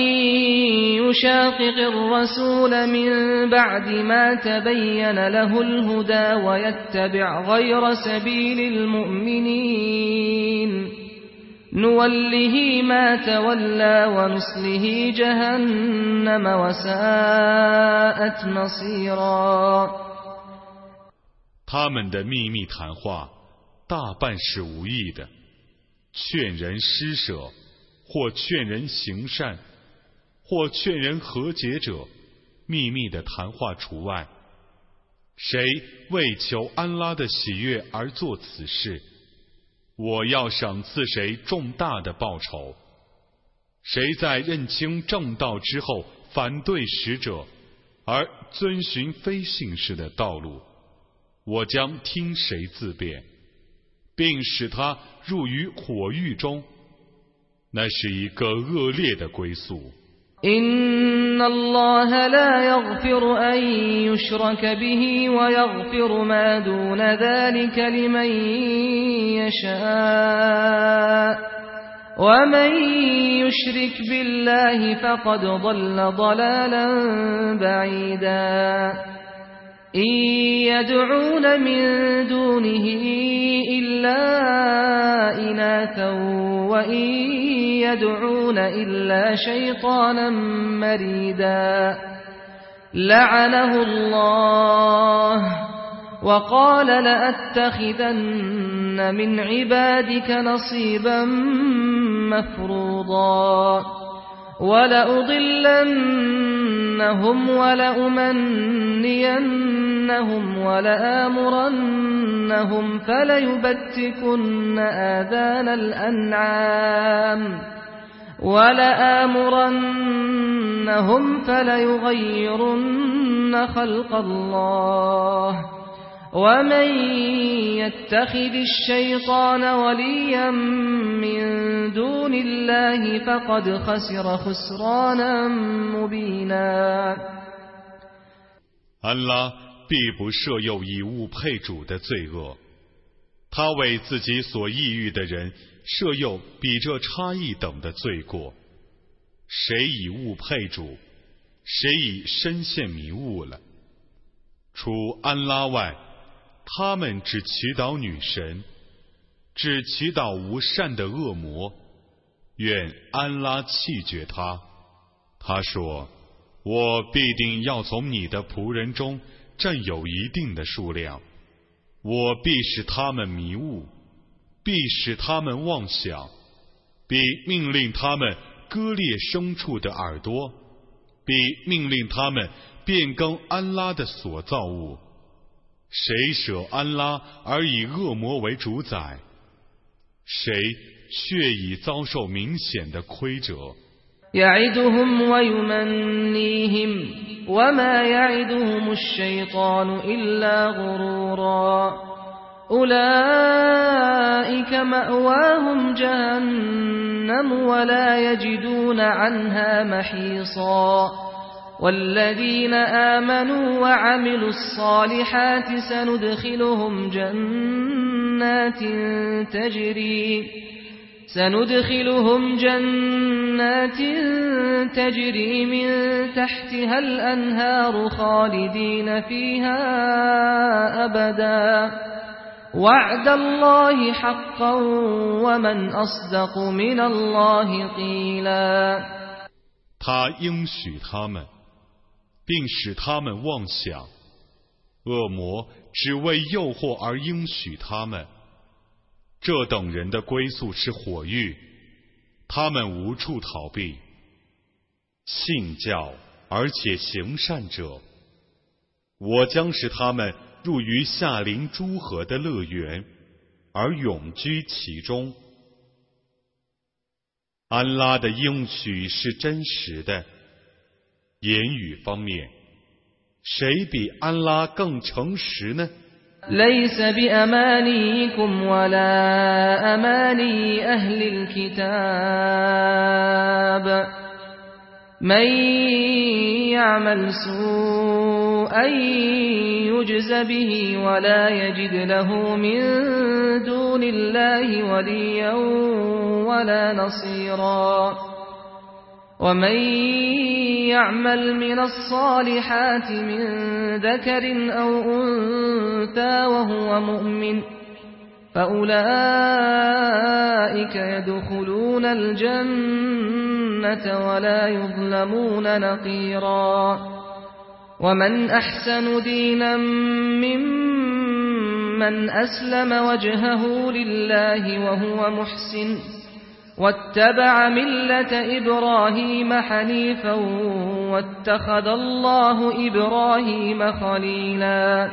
يشاقق الرسول من بعد ما تبين له الهدى ويتبع غير سبيل المؤمنين نوله ما تولى ونصله جهنم وساءت مصيرا 他们的秘密谈话大半是无益的，劝人施舍，或劝人行善，或劝人和解者，秘密的谈话除外。谁为求安拉的喜悦而做此事，我要赏赐谁重大的报酬。谁在认清正道之后反对使者，而遵循非信士的道路，我将听谁自辩，并使他入于火狱中，那是一个恶劣的归宿。 إن الله لا يغفر أن يشرك به ويغفر ما دون ذلك لمن يشاء ومن يشرك بالله فقد ضل ضلالا بعيدا إن يدعون من دونه إلا إناثا وإن يدعون إلا شيطانا مريدا لعنه الله وقال لأتخذن من عبادك نصيبا مفروضا ولأضلنهم ولأمنينهم ولآمرنهم فليبتكن آذان الأنعام ولآمرنهم فليغيرن خلق الله ومن يتخذ الشيطان وليا من دون الله فقد خسر خسرانا مبينا 安拉必不设有以物配主的罪恶，他为自己所抑郁的人设有比这差异等的罪过。谁以物配主，谁已深陷迷雾了。除安拉外，他们只祈祷女神，只祈祷无善的恶魔，愿安拉弃绝他。他说：我必定要从你的仆人中占有一定的数量，我必使他们迷雾，必使他们妄想，必命令他们割裂牲畜的耳朵，必命令他们变更安拉的所造物。谁舍安拉而以恶魔为主宰，谁却已遭受明显的亏折。 يعدهم ويمنيهم وما يعدهم الشيطان إلا غرورا أولئك مأواهم جهنم ولا يجدون عنها محيصا والذين آمنوا وعملوا الصالحات سندخلهم جنات تجري من تحتها الأنهار خالدين فيها أبدا وعد الله حقا ومن أصدق من الله قيلا 他应许他们，并使他们妄想，恶魔只为诱惑而应许他们。这等人的归宿是火狱，他们无处逃避。信教而且行善者，我将使他们入于下临诸河的乐园，而永居其中。安拉的应许是真实的。言语方面，谁比安拉更诚实呢 ليس بأمانيكم ولا أماني أهل الكتاب من يعمل سوءا يجز به ولا يجد له من دون الله وليا ولا نصيرا ومن يعمل من الصالحات من ذكر أو أنثى وهو مؤمن فأولئك يدخلون الجنة ولا يظلمون نقيرا ومن أحسن دينا ممن أسلم وجهه لله وهو محسن واتبع ملة إبراهيم حنيفا واتخذ الله إبراهيم خليلا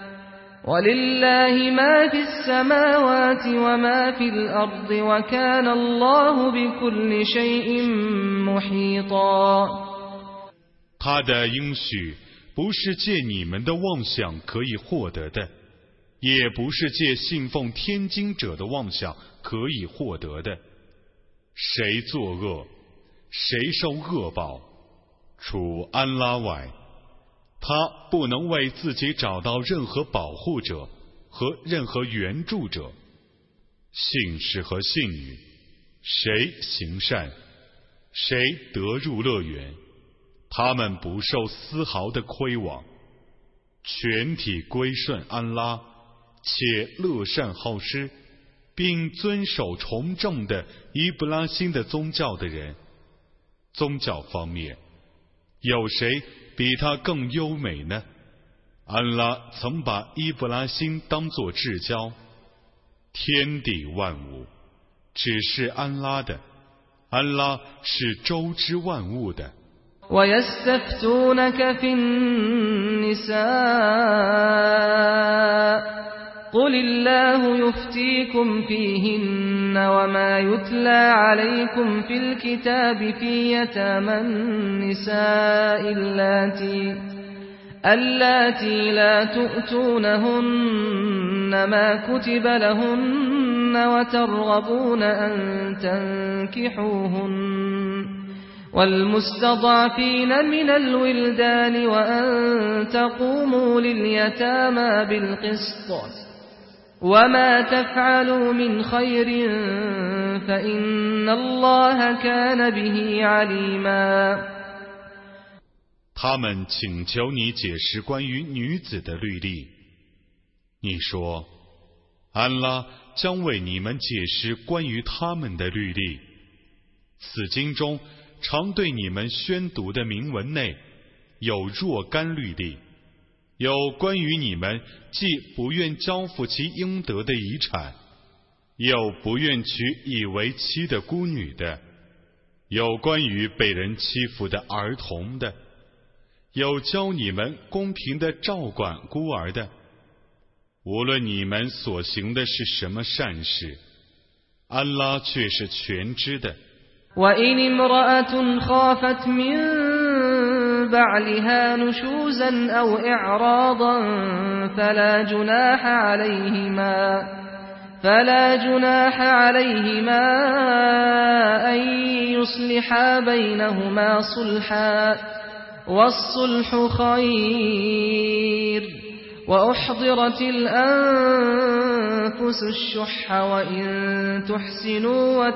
ولله ما في السماوات وما في الأرض وكان الله بكل شيء محيطا 他的应许不是借你们的妄想可以获得的，也不是借信奉天经者的妄想可以获得的。谁作恶，谁受恶报，除安拉外，他不能为自己找到任何保护者和任何援助者。信士和信女， 谁行善，谁得入乐园，他们不受丝毫的亏枉，全体归顺安拉，且乐善好施，并遵守崇正的伊布拉欣的宗教的人。宗教方面，有谁比他更优美呢？安拉曾把伊布拉欣当作至交，天地万物只是安拉的，安拉是周知万物的。 ويستفتونك في النساء قل الله يفتيكم فيهن وما يتلى عليكم في الكتاب في يتامى النساء اللاتي لا تؤتونهن ما كتب لهن وترغبون أن تنكحوهن والمستضعفين من الولدان وأن تقوموا لليتامى بالقسط وما تفعلوا من خير فإن الله كان به عليما。 他们请求你解释关于女子的律例，你说，安拉将为你们解释关于他们的律例。此经中常对你们宣读的明文内有若干律例，有关于你们既不愿交付其应得的遗产，又不愿娶以为妻的孤女的，有关于被人欺负的儿童的，有教你们公平地照管孤儿的。无论你们所行的是什么善事，安拉却是全知的。 وإن امرأة خافت من بعلها نشوزا أو إعراضا فلا جناح عليهما أن يصلحا بينهما صلحا والصلح خير وأحضرت الأنفس الشح وإن تحسنوا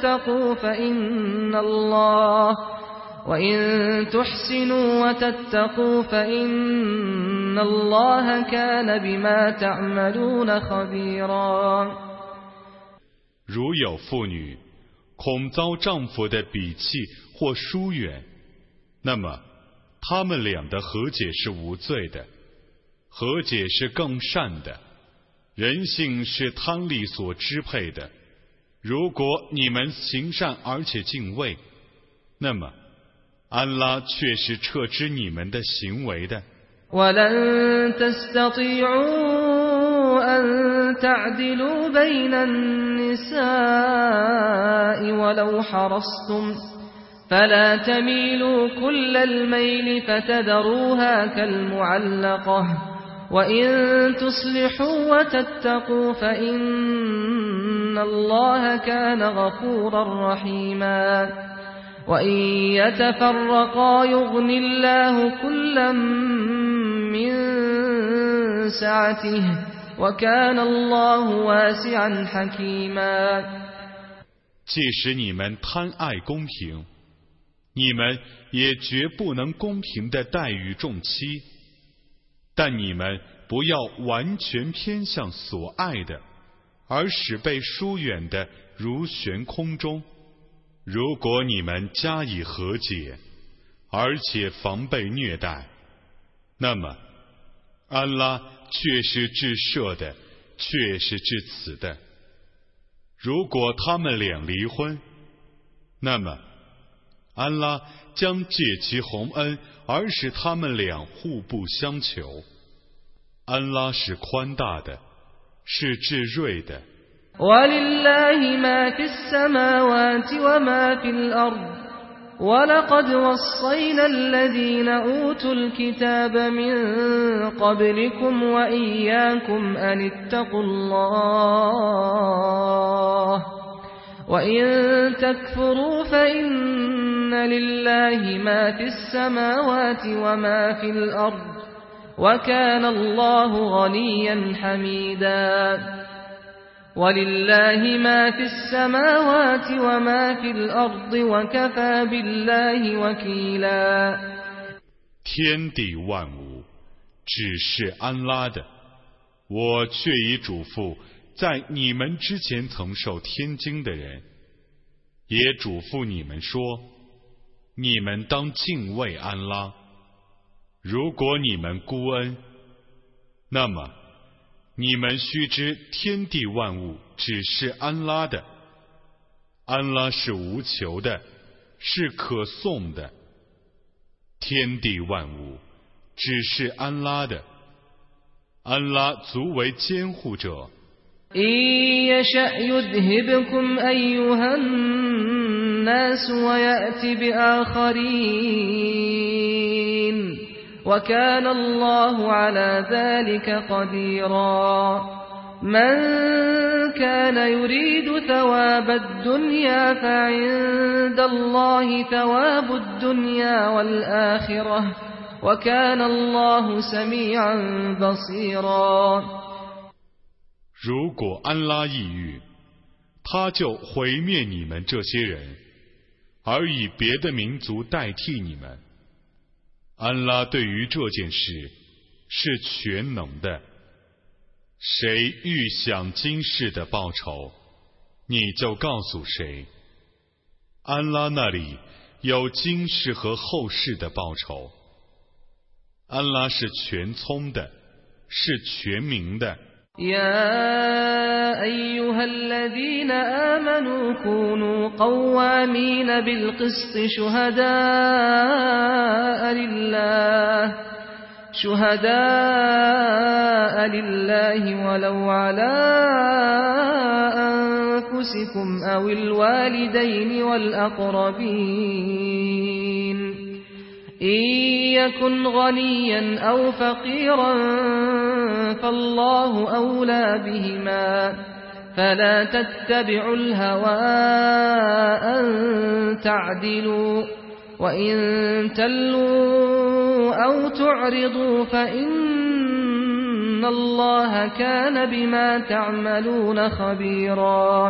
وتتقوا فإن الله كان بما تعملون خبيرا。 如有妇女恐遭丈夫的鄙弃或疏远，那么他们俩的和解是无罪的，和解是更善的。人性是贪利所支配的，如果你们行善而且敬畏，那么安拉却是撤知你们的行为的。 وَلَن تَسْتَطِيعُوا أَن تَعْدِلُوا بَيْنَ النِّسَاءِ وَلَوْ حَرَصْتُمْ فَلَا تَمِيلُوا كُلَّ الْمَيْلِ فَتَذَرُوهَا كَالْمُعَلَّقَةِ وَإِن تُصْلِحُوا وَتَتَّقُوا فَإِنَّ اللَّهَ كَانَ غَفُورًا رَّحِيمًا وَإِن يَتَفَرَّقَا يُغْنِ اللَّهُ كُلًّا مِّن سَعَتِهِ وَكَانَ اللَّهُ وَاسِعًا حَكِيمًا。 即使你们贪爱公平，你们也绝不能公平地待遇众妻，但你们不要完全偏向所爱的，而使被疏远的如悬空中。如果你们加以和解，而且防备虐待，那么安拉却是至赦的，却是至慈的。如果他们俩离婚，那么安拉将借其洪恩而使他们俩互不相求。安拉是宽大的，是至睿的。 وَلِلَّهِ مَا فِي السَّمَاوَاتِ وَمَا فِي الْأَرْضِ وَلَقَدْ وَصَّيْنَا الَّذِينَ أُوتُوا الْكِتَابَ مِنْ قَبْلِكُمْ وَإِيَّاكُمْ أَنِ اتَّقُوا اللَّهَ وَإِن تَكْفُرُوا فَإِنَّ لِلَّهِ مَا فِي السَّمَاوَاتِ وَمَا فِي الْأَرْضِ وَكَانَ اللَّهُ غَنِيًّا حَمِيدًا。 وَلِلَّهِ مَا فِي السَّمَاوَاتِ وَمَا فِي الْأَرْضِ وَكَفَى بِاللَّهِ وَكِيلًا 天地万物只是安拉的，我却已嘱咐在你们之前曾受天经的人，也嘱咐你们说，你们当敬畏安拉。如果你们孤恩，那么你们须知天地万物只是安拉的，安拉是无求的，是可颂的。天地万物只是安拉的，安拉足为监护者。 إن يشأ يذهبكم أيها الناس ويأت بآخرين وكان الله على ذلك قديرا من كان يريد ثواب الدنيا فعند الله ثواب الدنيا والآخرة وكان الله سميعا بصيرا 如果安拉抑郁，他就毁灭你们这些人，而以别的民族代替你们。安拉对于这件事是全能的。谁欲享今世的报酬，你就告诉谁，安拉那里有今世和后世的报酬。安拉是全聪的，是全明的。 يا أيها الذين آمنوا كونوا قوامين بالقسط شهداء لله ولو على أنفسكم أو الوالدين والأقربين إن يكن غنيا أو فقيرا فالله أولى بهما فلا تتبعوا الهوى أن تعدلوا وإن تلوا أو تعرضوا فإن الله كان بما تعملون خبيرا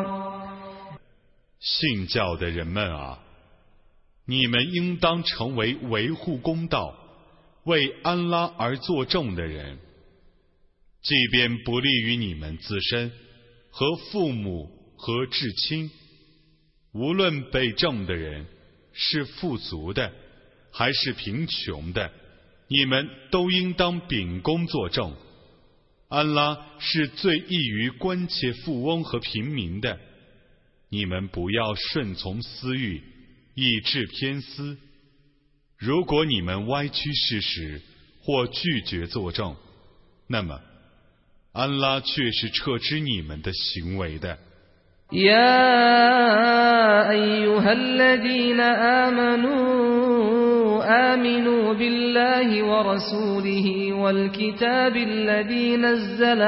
信教的人们啊，你们应当成为维护公道、为安拉而作证的人，即便不利于你们自身和父母和至亲，无论被证的人是富足的还是贫穷的，你们都应当秉公作证。安拉是最易于关切富翁和平民的，你们不要顺从私欲，以致偏私。如果你们歪曲事实或拒绝作证，那么安拉却是撤知你们的行为的。 يا أيها الذين آمنوا بالله ورسوله والكتاب الذي نزل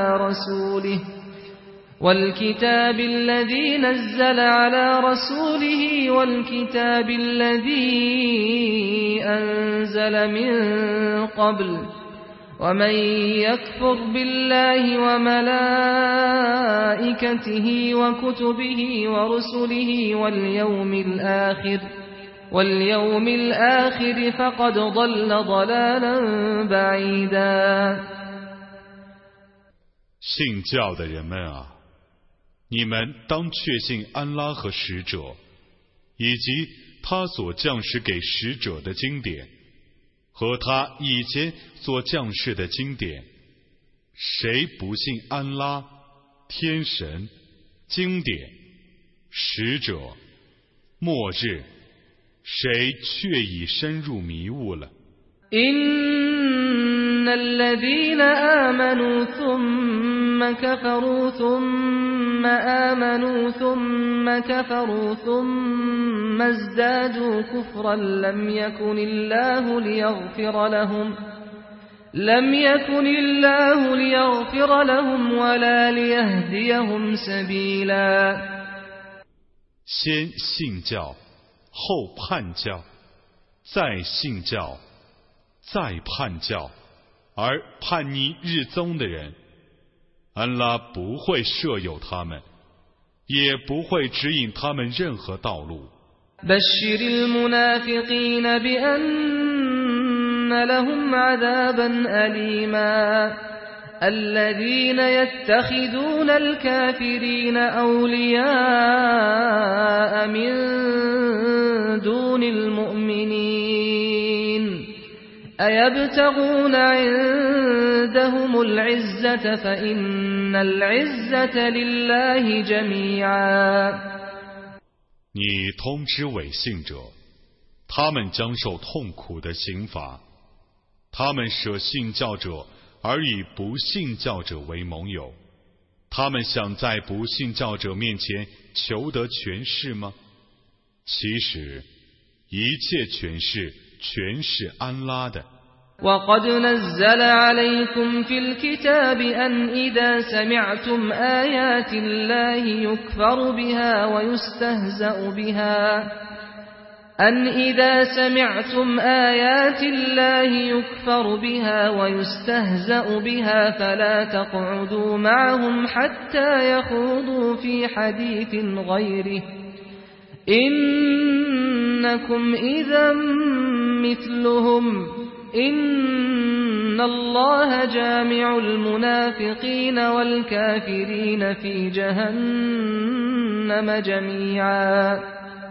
على رسوله والكتاب الذي أنزل من قبل ومن يكفر بالله وملائكته وكتبه ورسله واليوم الآخر فقد ضل ضلالا بعيدا 信教的人们啊，你们当确信安拉和使者，以及他所降世给使者的经典，和他以前所降世的经典。谁不信安拉、天神、经典、使者、末日，谁却已深入迷雾了。 إن الذين آمنوا ثم كفروا ثم آمنوا ثم كفروا ثم ازدادوا كفرا لم يكن الله ليغفر لهم ولا ليهديهم سبيلا 先信教，后叛教，再信教，再叛教，而叛逆日宗的人， 安拉不会摄有他们，也不会指引他们任何道路。 بشر المنافقين بأن لهم عذابا أليما الذين يتخذون الكافرين أولياء من دون المؤمنين أيبتغون عندهم العزة فإن العزة لله جميعا 你通知伪信者，他们将受痛苦的刑罚。他们舍信教者而以不信教者为盟友，他们想在不信教者面前求得权势吗？其实，一切权势全是安拉的。 وقد نزل عليكم في الكتاب أن إذا سمعتم آيات الله يكفر بها ويستهزأ بها فلا تقعدوا معهم حتى يخوضوا في حديث غيره إنكم إذا مثلهم إن الله جامع المنافقين والكافرين في جهنم جميعا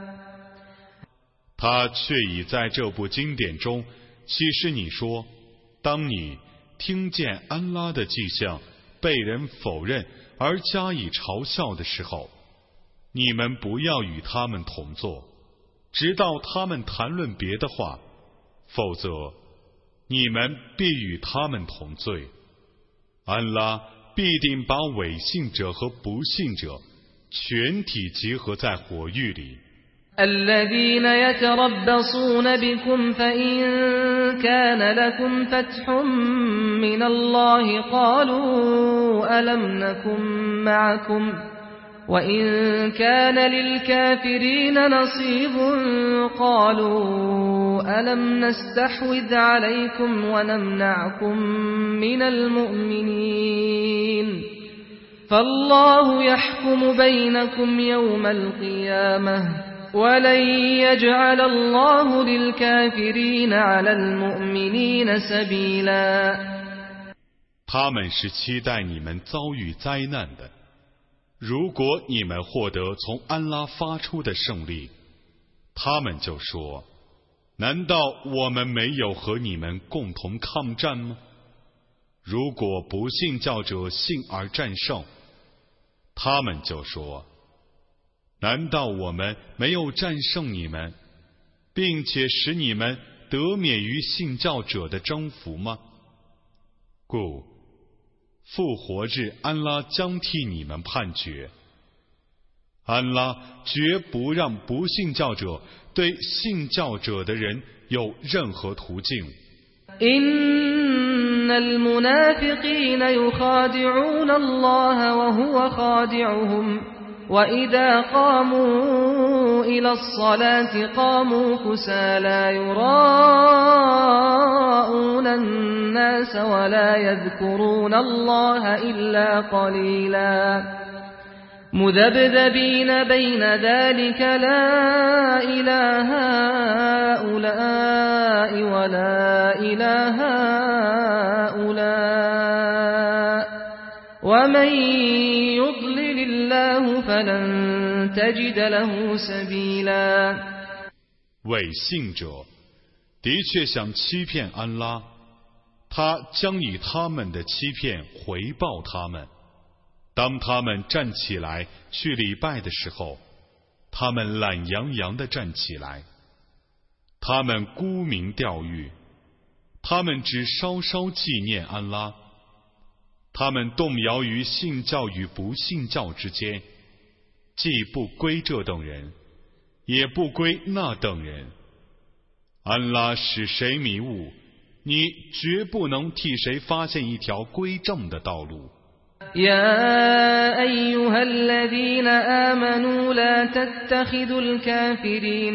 他却已在这部经典中启示你说，当你听见安拉的迹象被人否认而加以嘲笑的时候，你们不要与他们同坐，直到他们谈论别的话，否则你们必与他们同罪。安拉必定把伪信者和不信者全体结合在火狱里。 الذين يتربصون بكم فإن كان لكم فتح من الله قالوا ألم نكن معكم وإن كان للكافرين نصيب قالوا ألم نستحوذ عليكم ونمنعكم من المؤمنين فالله يحكم بينكم يوم القيامة ولن يجعل الله للكافرين على المؤمنين سبيلا 他们是期待你们遭遇灾难的。如果你们获得从安拉发出的胜利，他们就说，难道我们没有和你们共同抗战吗？如果不信教者信而战胜，他们就说，难道我们没有战胜你们，并且使你们得免于信教者的征服吗？故复活日，安拉将替你们判决。安拉绝不让不信教者对信教者的人有任何途径。 إن المنافقين يخادعون الله وهو خادعهم وإذا قاموا إلى الصلاة قاموا كسالى يراءون الناس ولا يذكرون الله إلا قليلا مذبذبين بين ذلك لا إله هؤلاء ولا إله هؤلاء ومن يضلل الله فلن تجد له سبيلا 伪信者的确想欺骗安拉，他将以他们的欺骗回报他们。当他们站起来去礼拜的时候，他们懒洋洋地站起来，他们沽名钓誉，他们只稍稍纪念安拉，他们动摇于信教与不信教之间，既不归这等人，也不归那等人。安拉使谁迷雾，你绝不能替谁发现一条归正的道路。 يا أيها الذين آمنوا لا تتخذوا الكافرين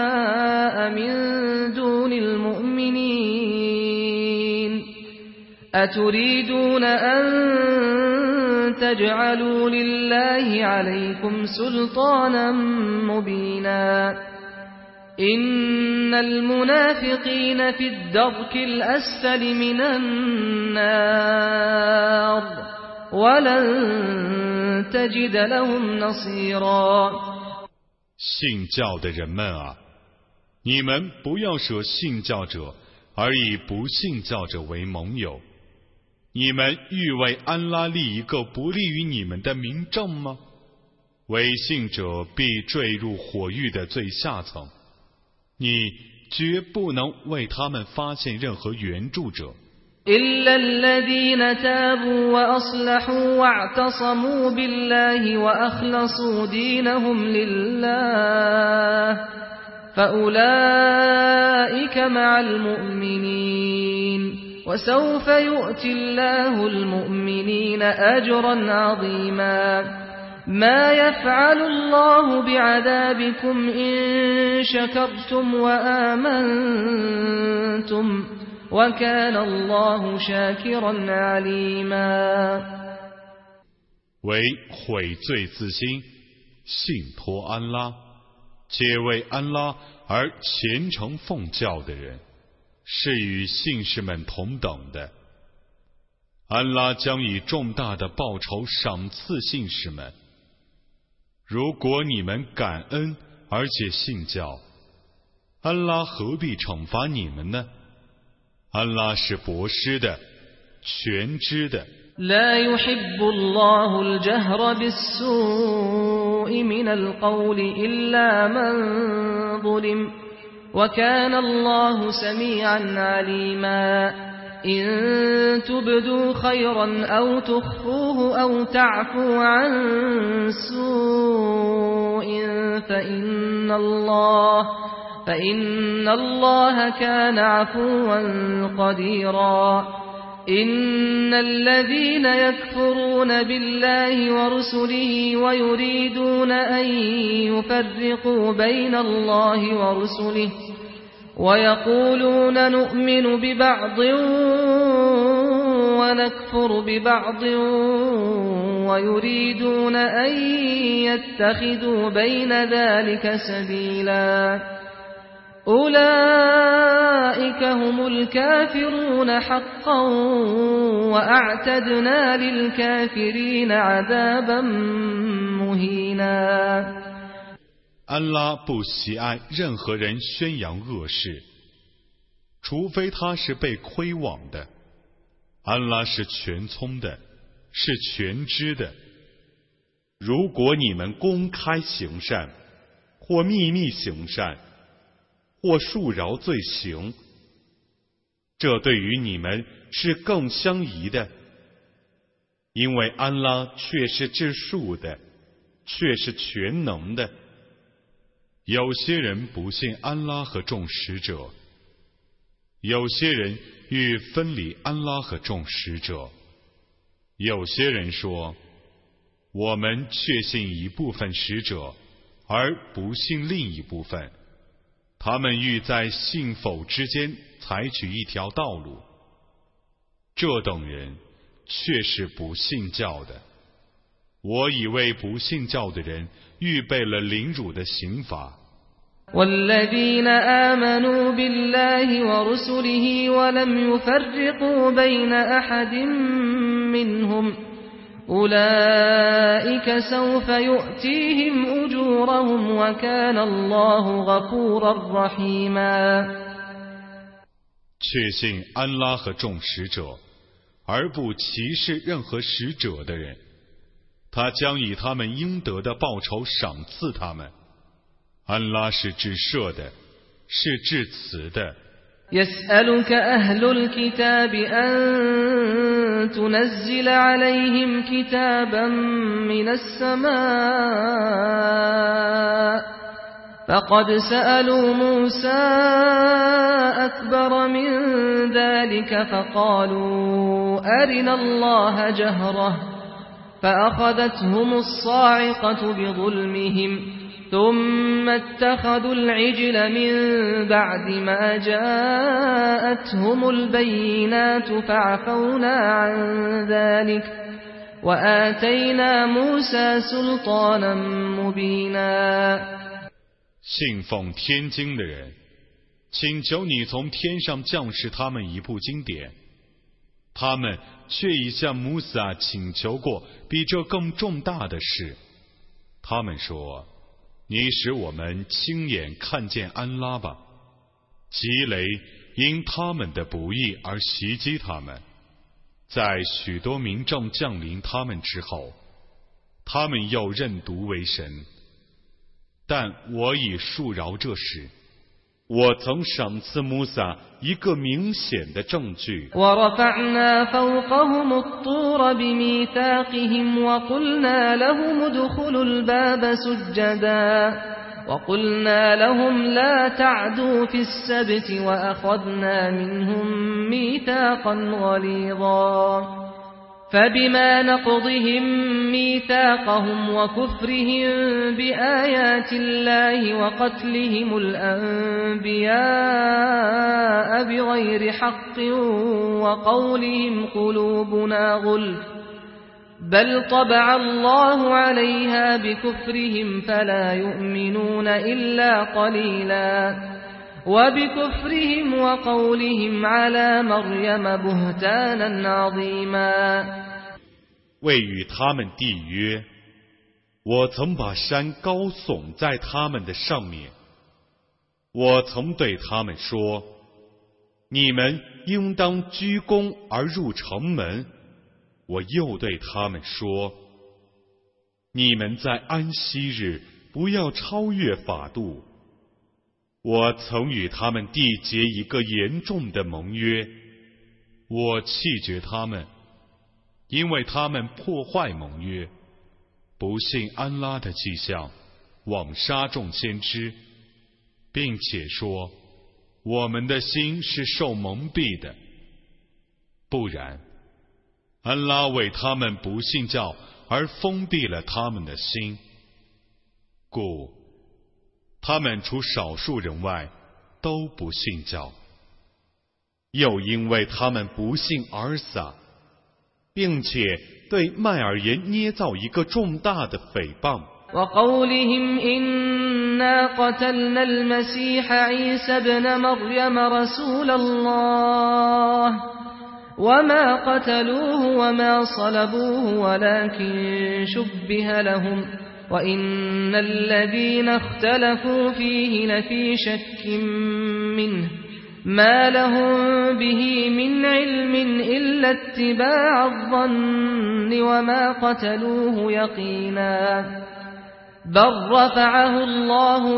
أولياء من دون المؤمنين أتريدون أن تجعلوا لله عليكم سلطانا مبينا إن المنافقين في الدرك الأسفل من النار ولن تجد لهم نصيرا 信教的人们啊，你们不要舍信教者而以不信教者为盟友。你们欲为安拉立一个不利于你们的明证吗？违信者必坠入火狱的最下层，你绝不能为他们发现任何援助者。 إلا الذين تابوا وأصلحوا واعتصموا بالله وأخلصوا دينهم لله فأولئك مع المؤمنين وسوف يؤتي الله المؤمنين أجرا عظيما ما يفعل الله بعذابكم إن شكرتم وآمنتم وكان الله شاكرا عليما 为悔罪自新，信托安拉，且为安拉而虔诚奉教的人，是与信士们同等的。安拉将以重大的报酬赏赐信士们。如果你们感恩而且信教，安拉何必惩罚你们呢？安拉是博施的，全知的。 لا يحب الله الجهر بالسوء من القول إلا من ظلم وكان الله سميعا عليما إن تبدوا خيرا أو تخفوه أو تعفو عن سوء فإن الله كان عفوا قديرا إن الذين يكفرون بالله ورسله ويريدون أن يفرقوا بين الله ورسله ويقولون نؤمن ببعض ونكفر ببعض ويريدون أن يتخذوا بين ذلك سبيلا أولئك هم الكافرون حقا وأعتدنا للكافرين عذابا مهينا 安拉不喜爱任何人宣扬恶事，除非他是被亏枉的。安拉是全聪的，是全知的。如果你们公开行善，或秘密行善，或恕饶罪行，这对于你们是更相宜的，因为安拉却是至数的，却是全能的。有些人不信安拉和众使者，有些人欲分离安拉和众使者，有些人说，我们确信一部分使者，而不信另一部分。他们欲在信否之间采取一条道路，这等人却是不信教的。我已为不信教的人预备了凌辱的刑罚。 والذين آمنوا بالله ورسله ولم يفرقوا بين أحد منهم أولئك سوف يؤتيهم أجورهم وكان الله غفورا رحيما 确信安拉和众使者，而不歧视任何使者的人，他将以他们应得的报酬赏赐他们。安拉是至赦的，是至慈的。 يسألك أهل الكتاب أن تنزل عليهم كتابا من السماء فقد سألوا موسى أكبر من ذلك فقالوا أرنا الله جهرة فأخذتهم الصاعقة بظلمهم ثم اتخذوا العجل من بعد ما جاءتهم البينات فعفونا عن ذلك وآتينا موسى سلطانا مبينا。 信奉天经的人，请求你从天上降示他们一部经典。他们却已向穆萨请求过比这更重大的事。他们说，你使我们亲眼看见安拉吧。急雷因他们的不义而袭击他们，在许多民众降临他们之后，他们又认犊为神。但我已恕饶这事，我曾赏赐穆萨一个明显的证据。 ورفعنا فوقهم الطور بميثاقهم وقلنا لهم ادخلوا الباب سجدا وقلنا لهم لا تعدوا في السبت وأخذنا منهم ميثاقا غليظا فبما نقضهم ميثاقهم وكفرهم بآيات الله وقتلهم الأنبياء بغير حق وقولهم قلوبنا غلف بل طبع الله عليها بكفرهم فلا يؤمنون إلا قليلا وبكفرهم وقولهم على مريم بهتانا عظيما。 为与他们缔约，我曾把山高耸在他们的上面。我曾对他们说，你们应当鞠躬而入城门。我又对他们说，你们在安息日不要超越法度。我曾与他们缔结一个严重的盟约，我弃绝他们，因为他们破坏盟约，不信安拉的迹象，枉杀众先知，并且说我们的心是受蒙蔽的。不然，安拉为他们不信教而封闭了他们的心，故他们除少数人外都不信教。又因为他们不信尔撒，并且对麦尔言捏造一个重大的诽谤。 وقولهم إنا قتلنا المسيح عيسى ابن مريم رسول الله وما قتلوه وما صلبوه ولكن شبه لهم وإن الذين اختلفوا فيه لفي شك منه ما لهم به من علم إلا اتباع الظن وما قتلوه يقينا بل رفعه الله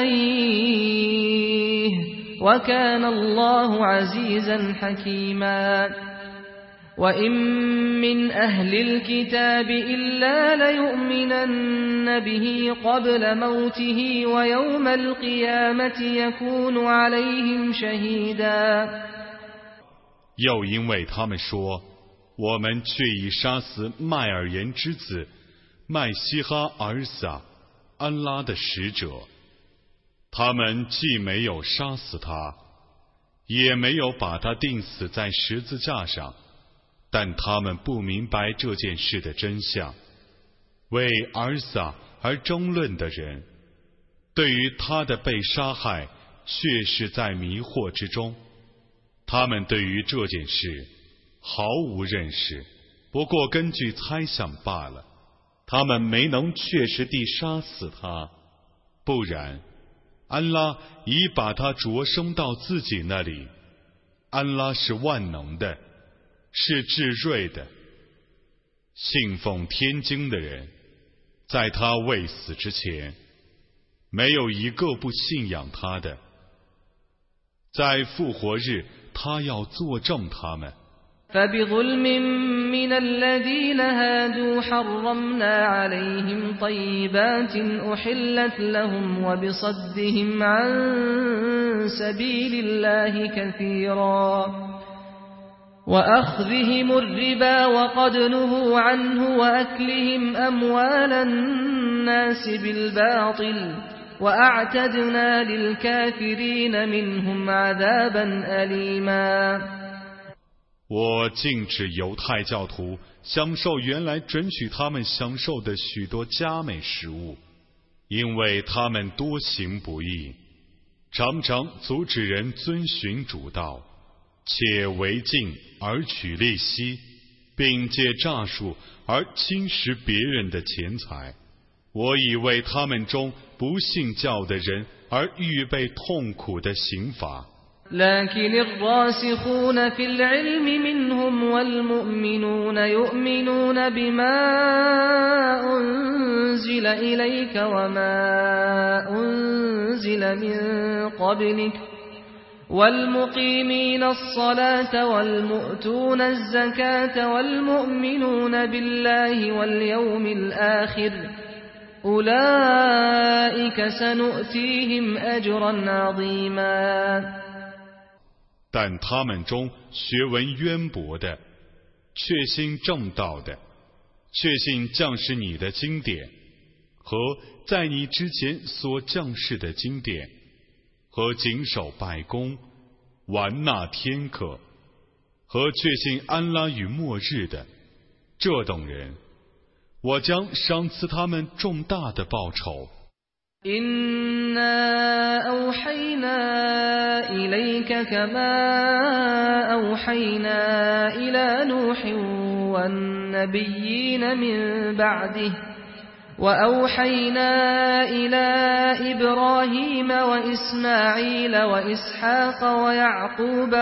إليه وكان الله عزيزا حكيما وإن من أهل الكتاب إلا ليؤمنن به قبل موته ويوم القيامة يكون عليهم شهيدا。 又因为他们说，我们却已杀死麦尔言之子麦西哈尔撒，安拉的使者。他们既没有杀死他，也没有把他钉死在十字架上，但他们不明白这件事的真相。为尔撒而争论的人，对于他的被杀害却是在迷惑之中。他们对于这件事毫无认识，不过根据猜想罢了。他们没能确实地杀死他，不然安拉已把他着升到自己那里。安拉是万能的，是至睿的。信奉天经的人，在他未死之前，没有一个不信仰他的。在复活日，他要作证他们。 فبظلم من الذين هادوا حرمنا عليهم طيبات أحلت لهم وبصدهم عن سبيل الله كثيرا وأخذهم الربا وقد نهوا عنه وأكلهم أموال الناس بالباطل وأعتدنا للكافرين منهم عذابا أليما。 我禁止犹太教徒享受原来准许他们享受的许多佳美食物，因为他们多行不义，常常阻止人遵循主道，且违禁而取利息，并借诈术而侵蚀别人的钱财。我已为他们中不信教的人而预备痛苦的刑罚。 لكن الراسخون في العلم منهم والمؤمنون يؤمنون بما أنزل إليك وما أنزل من قبلك والمقيمين الصلاة والمؤتون الزكاة والمؤمنون بالله واليوم الآخر أولئك سنؤتيهم أجرا عظيما。 但他们中学问渊博的，确信正道的，确信降世你的经典和在你之前所降世的经典，和谨守百功、完纳天课，和确信安拉与末日的这等人，我将赏赐他们重大的报酬。 إنا أوحينا إليك كما أوحينا إلى نوح والنبيين من بعده وأوحينا إلى إبراهيم وإسماعيل وإسحاق ويعقوب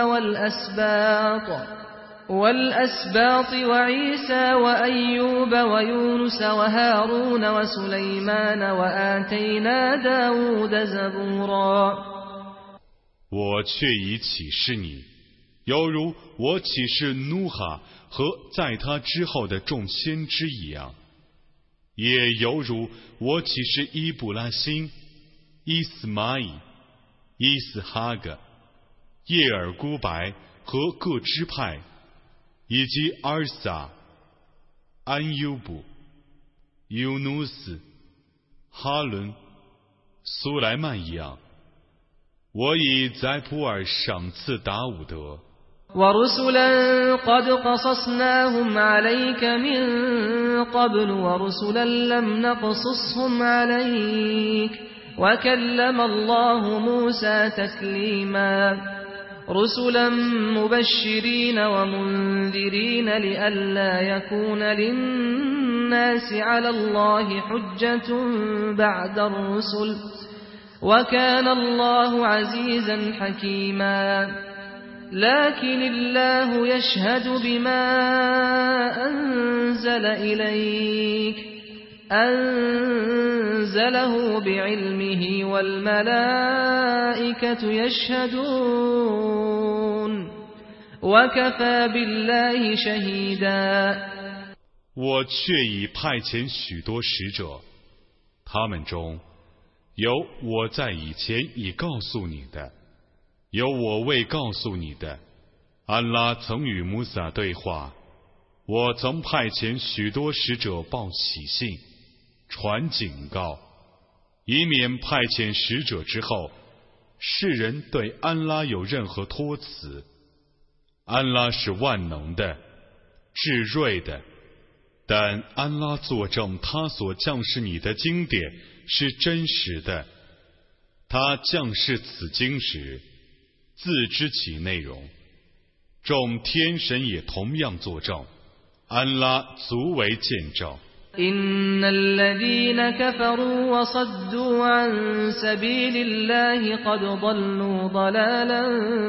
والأسباط وعيسى وأيوب ويونس وهارون وسليمان وآتينا داود زبورا。 我却已启示你，犹如我启示努哈和在他之后的众先知一样，也犹如我启示伊布拉辛、伊斯玛仪、伊斯哈格、叶尔孤白和各支派，以及阿尔撒、安尤布、尤努斯、哈伦、苏莱曼一样，我已在普洱赏赐达伍德。 ورسلا قد قصصناهم عليك من قبل ورسلا لم نقصصهم عليك وكلم الله موسى تكليما رسلا مبشرين ومنذرين لئلا يكون للناس على الله حجة بعد الرسل وكان الله عزيزا حكيما لكن الله يشهد بما أنزل إليك أنزله بعلمه والملائكة يشهدون وكفى بالله شهيدا。 我却已派遣许多使者，他们中有我在以前已告诉你的，有我未告诉你的。安拉曾与穆萨对话，我曾派遣许多使者报喜信，传警告，以免派遣使者之后，世人对安拉有任何托辞。安拉是万能的、至睿的，但安拉作证，他所降示你的经典是真实的。他降示此经时，自知其内容，众天神也同样作证，安拉足为见证。 إن الذين كفروا وصدوا عن سبيل الله قد ضلوا ضلالا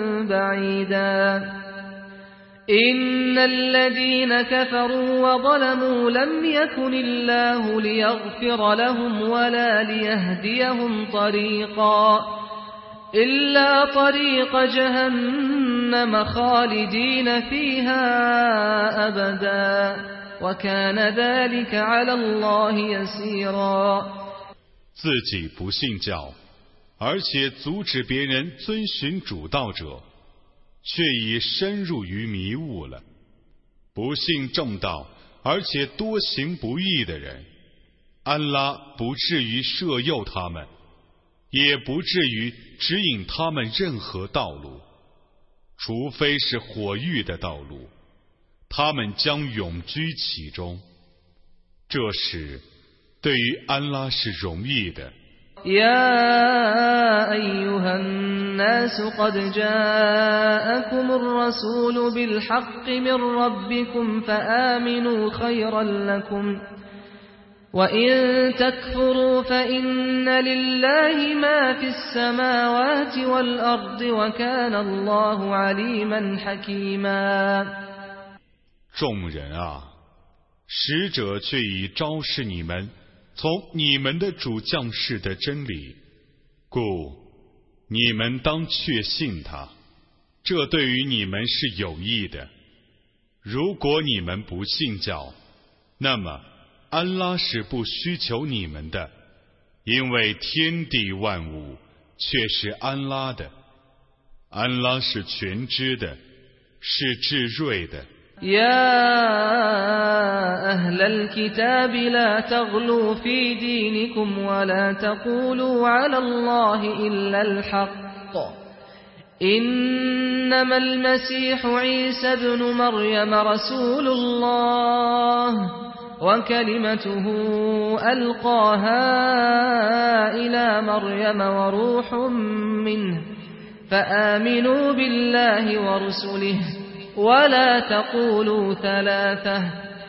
بعيدا إن الذين كفروا وظلموا لم يكن الله ليغفر لهم ولا ليهديهم طريقا إلا طريق جهنم خالدين فيها أبدا وكان ذلك على الله يسيرا。 自己不信教，而且阻止别人遵循主道者，却已深入于迷雾了。不信正道，而且多行不义的人， 安拉不至于摄诱他们，也不至于指引他们任何道路，除非是火狱的道路，他们将永居其中。这时对于安拉是容易的。 يا أيها الناس قد جاءكم الرسول بالحق من ربكم فآمنوا خيرا لكم وإن تكفروا فإن لله ما في السماوات والأرض وكان الله عليما حكيما 众人啊，使者却已昭示你们从你们的主降世的真理，故你们当确信他，这对于你们是有益的。如果你们不信教，那么安拉是不需求你们的，因为天地万物却是安拉的，安拉是全知的，是至睿的。 يا أهل الكتاب لا تغلوا في دينكم ولا تقولوا على الله إلا الحق إنما المسيح عيسى ابن مريم رسول الله وكلمته ألقاها إلى مريم وروح منه فآمنوا بالله ورسله ولا تقولوا ثلاثة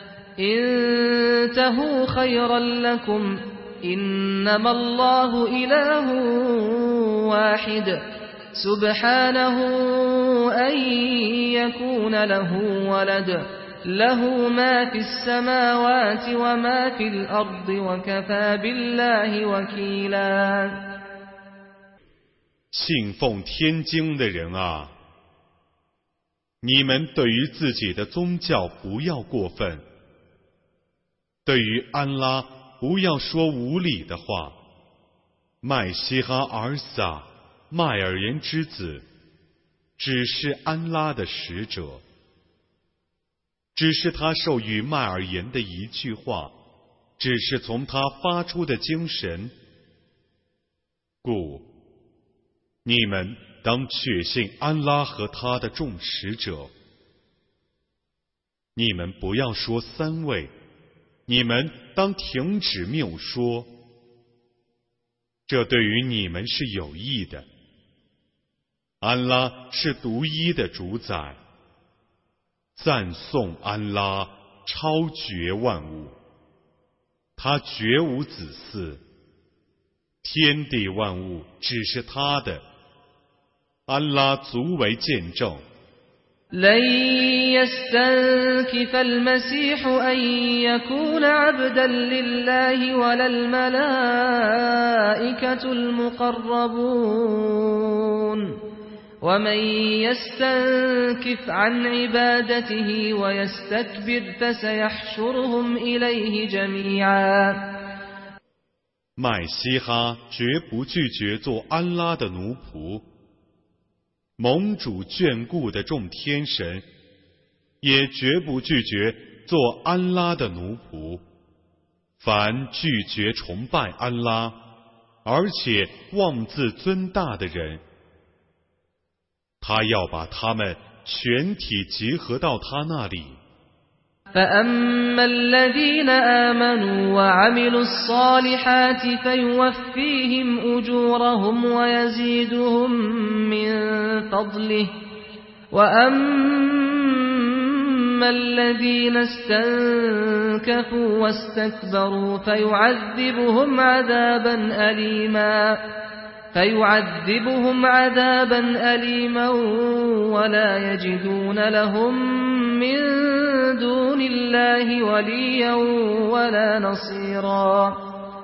انتهوا خيرا لكم إنما الله إله واحد سبحانه أن يكون له ولد له ما في السماوات وما في الأرض وكفى بالله وكيلا 信奉天经的人啊，你们对于自己的宗教不要过分，对于安拉不要说无理的话。麦西哈儿撒，麦尔言之子，只是安拉的使者，只是他授予麦尔言的一句话，只是从他发出的精神。故你们当确信安拉和他的众使者。你们不要说三位，你们当停止谬说，这对于你们是有益的。安拉是独一的主宰，赞颂安拉超绝万物，他绝无子嗣，天地万物只是他的，安拉足为见证。 لن يستنكف المسيح أن يكون عبدا لله ولا الملائكة المقربون ومن يستنكف عن عبادته ويستكبر فسيحشرهم إليه جميعا 麦西哈绝不拒绝做安拉的奴仆，蒙主眷顾的众天神也绝不拒绝做安拉的奴仆。凡拒绝崇拜安拉，而且妄自尊大的人，他要把他们全体集合到他那里。 فأما الذين آمنوا وعملوا الصالحات فيوفيهم أجورهم ويزيدهم من فضله وأما الذين استنكفوا واستكبروا فيعذبهم عذابا أليما ولا يجدون لهم من دون الله وليا ولا نصيرا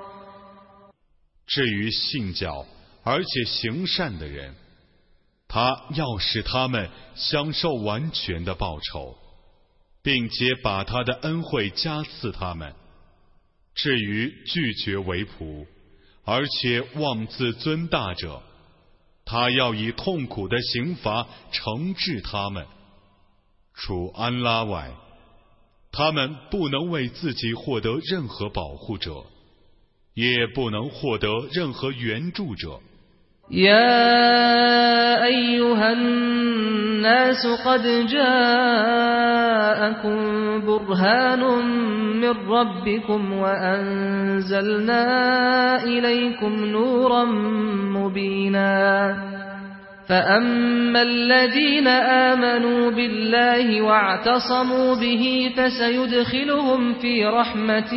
至于信教而且行善的人，他要使他们享受完全的报酬，并且把他的恩惠加赐他们。至于拒绝为仆而且妄自尊大者，他要以痛苦的刑罚惩治他们。除安拉外，他们不能为自己获得任何保护者。 也不能获得任何援助者。 يا أيها الناس قد جاءكم برهان من ربكم وأنزلنا إليكم نورا مبينا فأما الذين آمنوا بالله واعتصموا به فسيدخلهم في رحمة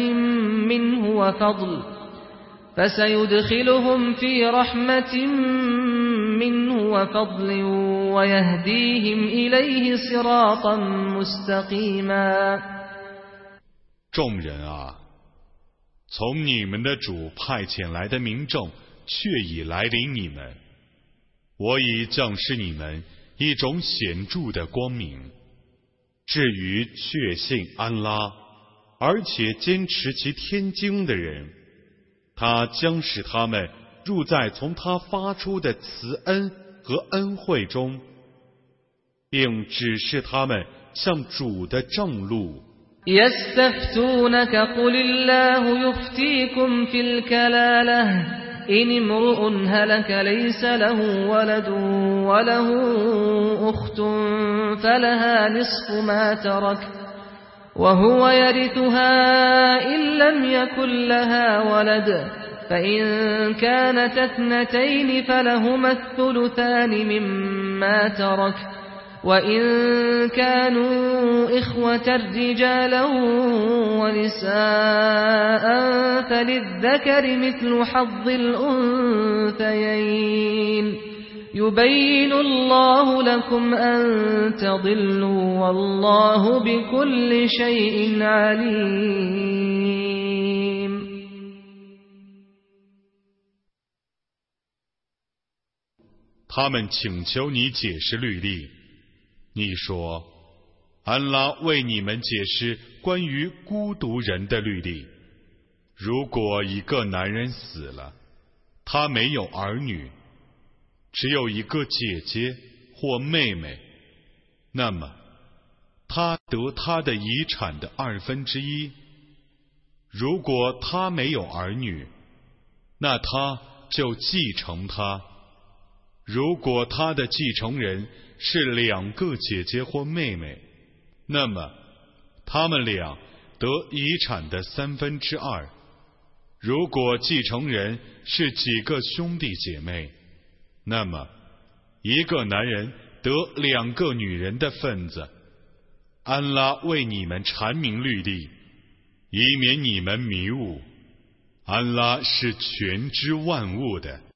منه وفضل ويهديهم إليه صراطا مستقيما 众人啊，从你们的主派遣来的民众却已来临你们，我已降示你们一种显著的光明。至于确信安拉，而且坚持其天经的人，他将使他们入在从他发出的慈恩和恩惠中，并指示他们向主的正路。 يستفتونك قل الله يفتيكم في الكلالة إن امرؤ هلك ليس له ولد وله أخت فلها نصف ما ترك وهو يرثها إن لم يكن لها ولد فإن كانت اثنتين فلهما الثلثان مما ترك وإن كانوا إخوة رجالا ونساء فللذكر مثل حظ الأنثيين يبين الله لكم أن تضلوا والله بكل شيء عليم 他们请求你解释律例，你说，安拉为你们解释关于孤独人的律例。如果一个男人死了，他没有儿女，只有一个姐姐或妹妹，那么他得他的遗产的1/2。如果他没有儿女，那他就继承他。如果他的继承人是2个姐姐或妹妹，那么他们俩得遗产的2/3。如果继承人是几个兄弟姐妹，那么一个男人得2个女人的份子。安拉为你们阐明律例，以免你们迷误。安拉是全知万物的。